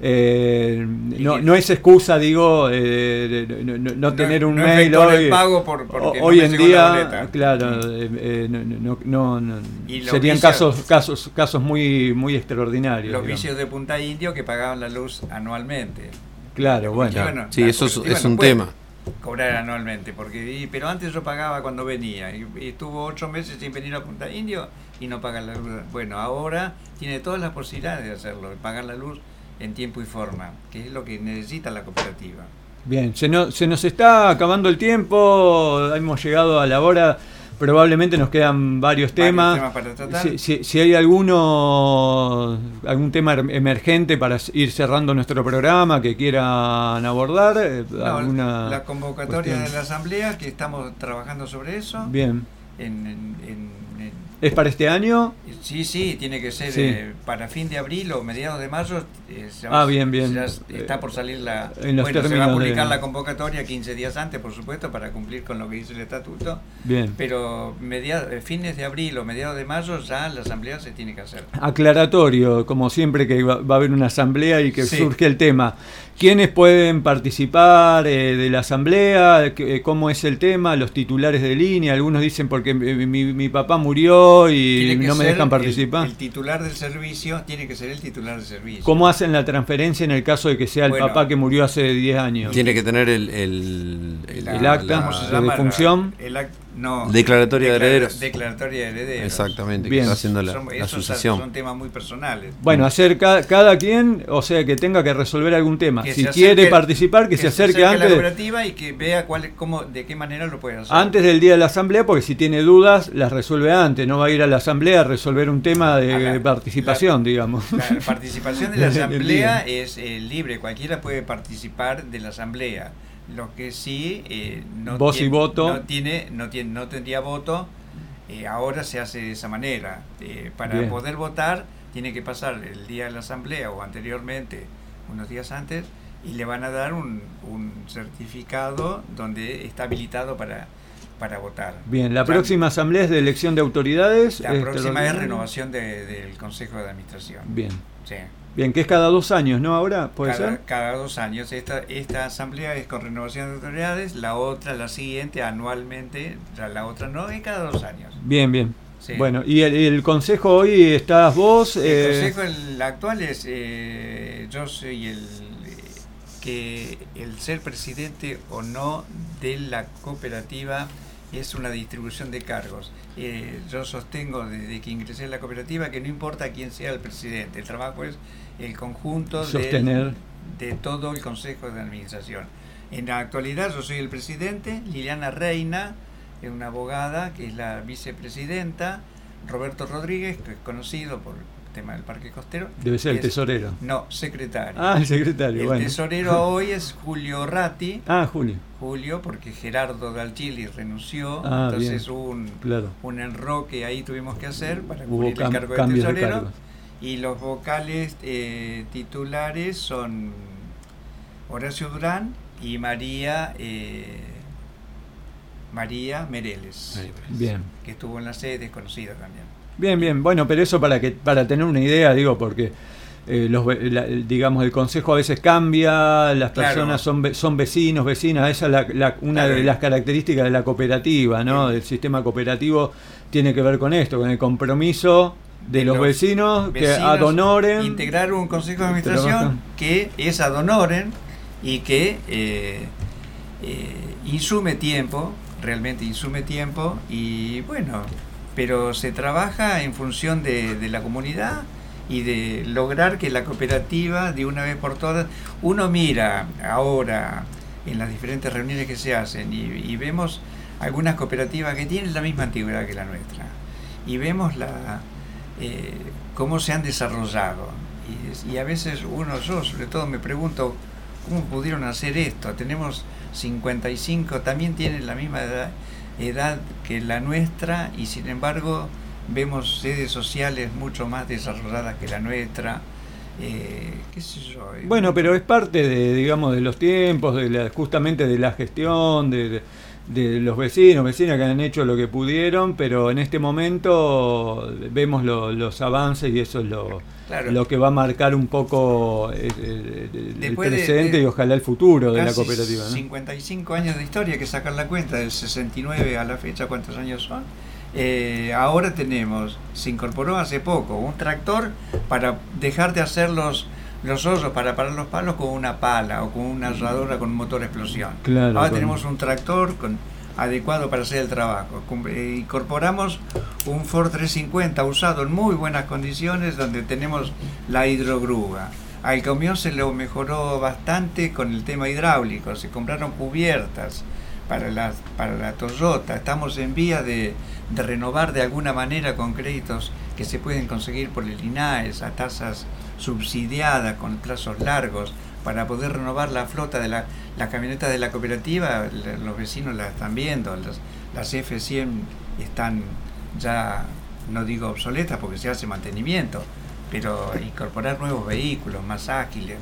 no es excusa, digo, no tener un mail efectuar hoy. el pago porque Hoy no me en llegó la día, boleta. claro, Y los serían vicios- casos muy extraordinarios. Los digamos. vicios de Punta Indio que pagaban la luz anualmente. Claro, bueno. Claro. Bueno, Sí, la eso es cooperativa un no puede tema. Cobrar anualmente, pero antes yo pagaba cuando venía y estuvo 8 meses sin venir a Punta Indio y no pagar la luz. Bueno, ahora tiene todas las posibilidades de hacerlo, de pagar la luz en tiempo y forma, que es lo que necesita la cooperativa. Bien, se nos está acabando el tiempo, hemos llegado a la hora, probablemente nos quedan varios temas. Para tratar. Si hay algún tema emergente para ir cerrando nuestro programa que quieran abordar, No, alguna la convocatoria cuestión. de la asamblea, que estamos trabajando sobre eso. Bien, En- ¿es para este año? sí, tiene que ser Sí. para fin de abril o mediados de mayo. Bien. Ya está por salir la. En los Se va a términos publicar de- la convocatoria 15 días antes, por supuesto, para cumplir con lo que dice el estatuto. Bien. Pero fines de abril o mediados de mayo ya la asamblea se tiene que hacer. Aclaratorio, como siempre que va a haber una asamblea y que Sí. surge el tema. ¿Quiénes pueden participar de la asamblea? ¿Cómo es el tema? Los titulares de línea. Algunos dicen porque mi papá murió y Tiene que no me ser dejan participar. El titular del servicio tiene que ser el titular del servicio. ¿Cómo hacen la transferencia en el caso de que sea el Bueno, papá que murió hace 10 años? Tiene que tener el acta ¿Cómo se de llama? defunción. Declaratoria de herederos. Declaratoria de herederos. Exactamente, Bien. que está haciendo la Esos sucesión. son temas muy personales. Bueno, hacer cada quien, o sea, que tenga que resolver algún tema. Que Si se quiere acerque- participar, que se acerque a la antes. cooperativa y que vea de qué manera lo puede hacer. Antes del día de la asamblea, porque si tiene dudas, las resuelve antes. No va a ir a la asamblea a resolver un tema de participación, digamos. La participación de la El asamblea día. es libre, cualquiera puede participar de la asamblea. Lo que sí no Voz y tiene- voto. no tendría voto, ahora se hace de esa manera. Para Bien. poder votar tiene que pasar el día de la asamblea o anteriormente, unos días antes, y le van a dar un certificado donde está habilitado para votar. Bien, la O sea, próxima asamblea es de elección de autoridades. La próxima es extraordinaria. renovación del Consejo de Administración. Bien. Sí. Bien, que es cada 2 años, ¿no? Ahora, ¿puede ser? Cada 2 años. Esta asamblea es con renovación de autoridades, la siguiente anualmente, la otra no, es cada 2 años. Bien. Sí. Bueno, y el consejo hoy estás vos. El consejo actual es, yo soy que el ser presidente o no de la cooperativa es una distribución de cargos. Yo sostengo desde que ingresé en la cooperativa que no importa quién sea el presidente, el trabajo es el conjunto Sostener. de todo el consejo de administración. En la actualidad yo soy el presidente, Liliana Reina es una abogada que es la vicepresidenta, Roberto Rodríguez, que es conocido por el tema del Parque Costero. Debe ser el es- tesorero. No, secretario. Ah, el secretario, El bueno. tesorero hoy es Julio Ratti. Julio. Porque Gerardo Dalchili renunció, Ah, entonces bien. hubo Claro. un enroque ahí tuvimos que hacer para Hubo cubrir el cargo de cambios de tesorero. cargos. Y los vocales titulares son Horacio Durán y María Mereles, Bien. que estuvo en la sede, desconocida también. Bien. Bueno, pero eso para tener una idea, digo, porque digamos el consejo a veces cambia, las Claro. personas son vecinos, vecinas, esa es una Claro. de las características de la cooperativa, ¿no? Bien. Del sistema cooperativo tiene que ver con esto, con el compromiso de los vecinos que ad honorem integrar un consejo de administración trabajan. que es ad honorem y que insume tiempo, realmente insume tiempo, y bueno, pero se trabaja en función de la comunidad y de lograr que la cooperativa de una vez por todas, uno mira ahora en las diferentes reuniones que se hacen y vemos algunas cooperativas que tienen la misma antigüedad que la nuestra, y vemos cómo se han desarrollado. Y a veces yo sobre todo me pregunto, ¿cómo pudieron hacer esto? Tenemos 55, también tienen la misma edad que la nuestra, y sin embargo vemos sedes sociales mucho más desarrolladas que la nuestra. Qué sé yo. Bueno, pero es parte de los tiempos, justamente de la gestión, de los vecinas que han hecho lo que pudieron, pero en este momento vemos los avances, y eso es lo que va a marcar un poco el presente y ojalá el futuro de la cooperativa, ¿no? 55 años de historia, hay que sacar la cuenta, del 69 a la fecha, ¿cuántos años son? Ahora se incorporó hace poco un tractor para dejar de hacer los hoyos para parar los palos con una pala o con una arradora con un motor a explosión. Claro, ahora tenemos un tractor adecuado para hacer el trabajo. Incorporamos un Ford 350 usado en muy buenas condiciones, donde tenemos la hidrogrúa. Al camión se lo mejoró bastante con el tema hidráulico, se compraron cubiertas para la Toyota. Estamos en vía de renovar de alguna manera con créditos que se pueden conseguir por el INAES a tasas subsidiadas con plazos largos, para poder renovar la flota de las camionetas de la cooperativa. Los vecinos la están viendo, las F100 están ya, no digo obsoletas porque se hace mantenimiento, pero incorporar nuevos vehículos más ágiles,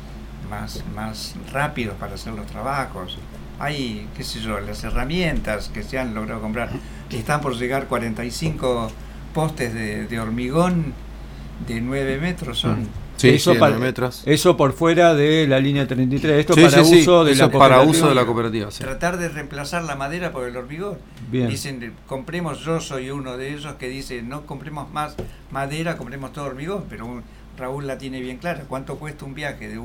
más rápidos para hacer los trabajos. Hay, qué sé yo, las herramientas que se han logrado comprar. Están por llegar 45 postes de hormigón de 9 metros, son. Sí, eso, 9 metros. Eso por fuera de la línea 33. Esto Sí, para sí, uso de eso la para cooperativa. uso de la cooperativa. Sí. Tratar de reemplazar la madera por el hormigón. Bien. Dicen, compremos, yo soy uno de ellos que dice, no compremos más madera, compremos todo hormigón, pero Raúl la tiene bien clara. ¿Cuánto cuesta un viaje de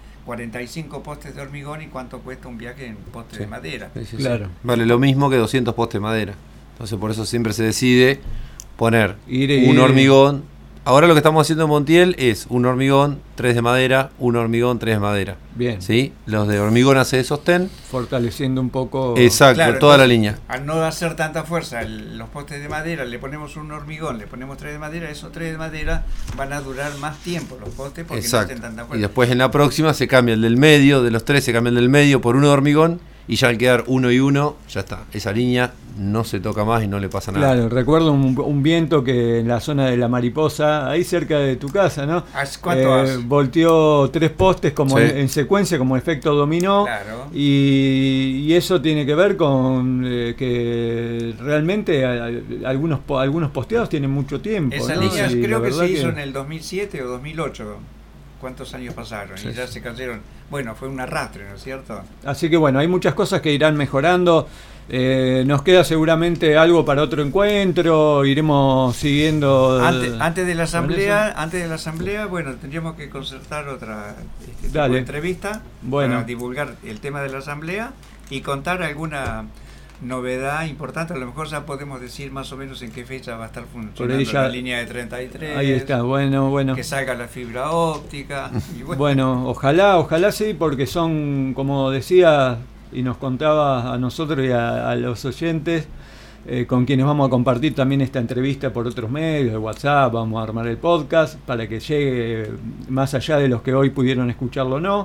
45 postes de hormigón y cuánto cuesta un viaje en postes de madera? Sí, claro. Vale lo mismo que 200 postes de madera. Entonces por eso siempre se decide poner un ir. hormigón. Ahora lo que estamos haciendo en Montiel es un hormigón, 3 de madera, un hormigón, 3 de madera. Bien. ¿Sí? Los de hormigón hace de sostén. Fortaleciendo un poco. Exacto, Claro, toda la entonces, línea. Al no hacer tanta fuerza los postes de madera, le ponemos un hormigón, le ponemos 3 de madera, esos 3 de madera van a durar más tiempo los postes porque no hacen tanta fuerza. Y después en la próxima se cambia el del medio, de los 3 se cambia el del medio por uno de hormigón, y ya al quedar 1 y 1, ya está. Esa línea no se toca más y no le pasa nada. Claro, recuerdo un viento que en la zona de La Mariposa, ahí cerca de tu casa, ¿no? ¿Cuánto hace? Volteó 3 postes como Sí. en secuencia, como efecto dominó. Claro. Y eso tiene que ver con que realmente algunos posteados tienen mucho tiempo. Esa ¿no? línea Y creo la que se verdad hizo en el 2007 o 2008. ¿Cuántos años pasaron? Sí. Y ya se cayeron. Bueno, fue un arrastre, ¿no es cierto? Así que bueno, hay muchas cosas que irán mejorando. Nos queda seguramente algo para otro encuentro. Iremos siguiendo. Antes de la asamblea, bueno, tendríamos que concertar otra tipo Dale. de entrevista para divulgar el tema de la asamblea y contar alguna novedad importante. A lo mejor ya podemos decir más o menos en qué fecha va a estar funcionando la línea de 33. Ahí está, bueno. Que salga la fibra óptica. Y bueno, ojalá sí, porque son, como decía y nos contaba a nosotros y a los oyentes, con quienes vamos a compartir también esta entrevista por otros medios, de WhatsApp, vamos a armar el podcast para que llegue más allá de los que hoy pudieron escucharlo o no.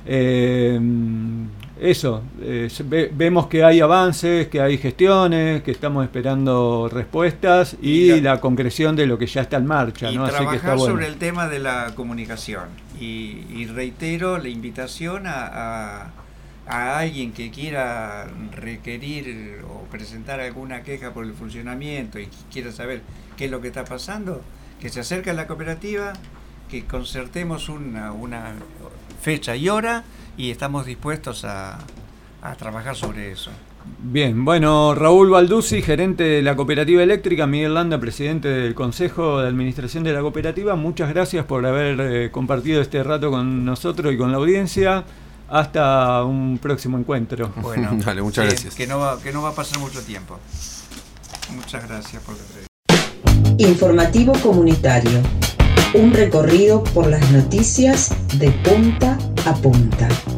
Vemos que hay avances, que hay gestiones, que estamos esperando respuestas y la concreción de lo que ya está en marcha, y ¿no? Así trabajar que está bueno. sobre el tema de la comunicación y reitero la invitación a alguien que quiera requerir o presentar alguna queja por el funcionamiento y quiera saber qué es lo que está pasando, que se acerque a la cooperativa, que concertemos una fecha y hora y estamos dispuestos a trabajar sobre eso. Bien, bueno, Raúl Balduzzi, gerente de la Cooperativa Eléctrica, Miguel Landa, presidente del Consejo de Administración de la Cooperativa, muchas gracias por haber compartido este rato con nosotros y con la audiencia. Hasta un próximo encuentro. Bueno, dale, muchas gracias. Que no va a pasar mucho tiempo. Muchas gracias por la entrevista. Informativo comunitario. Un recorrido por las noticias de punta a punta.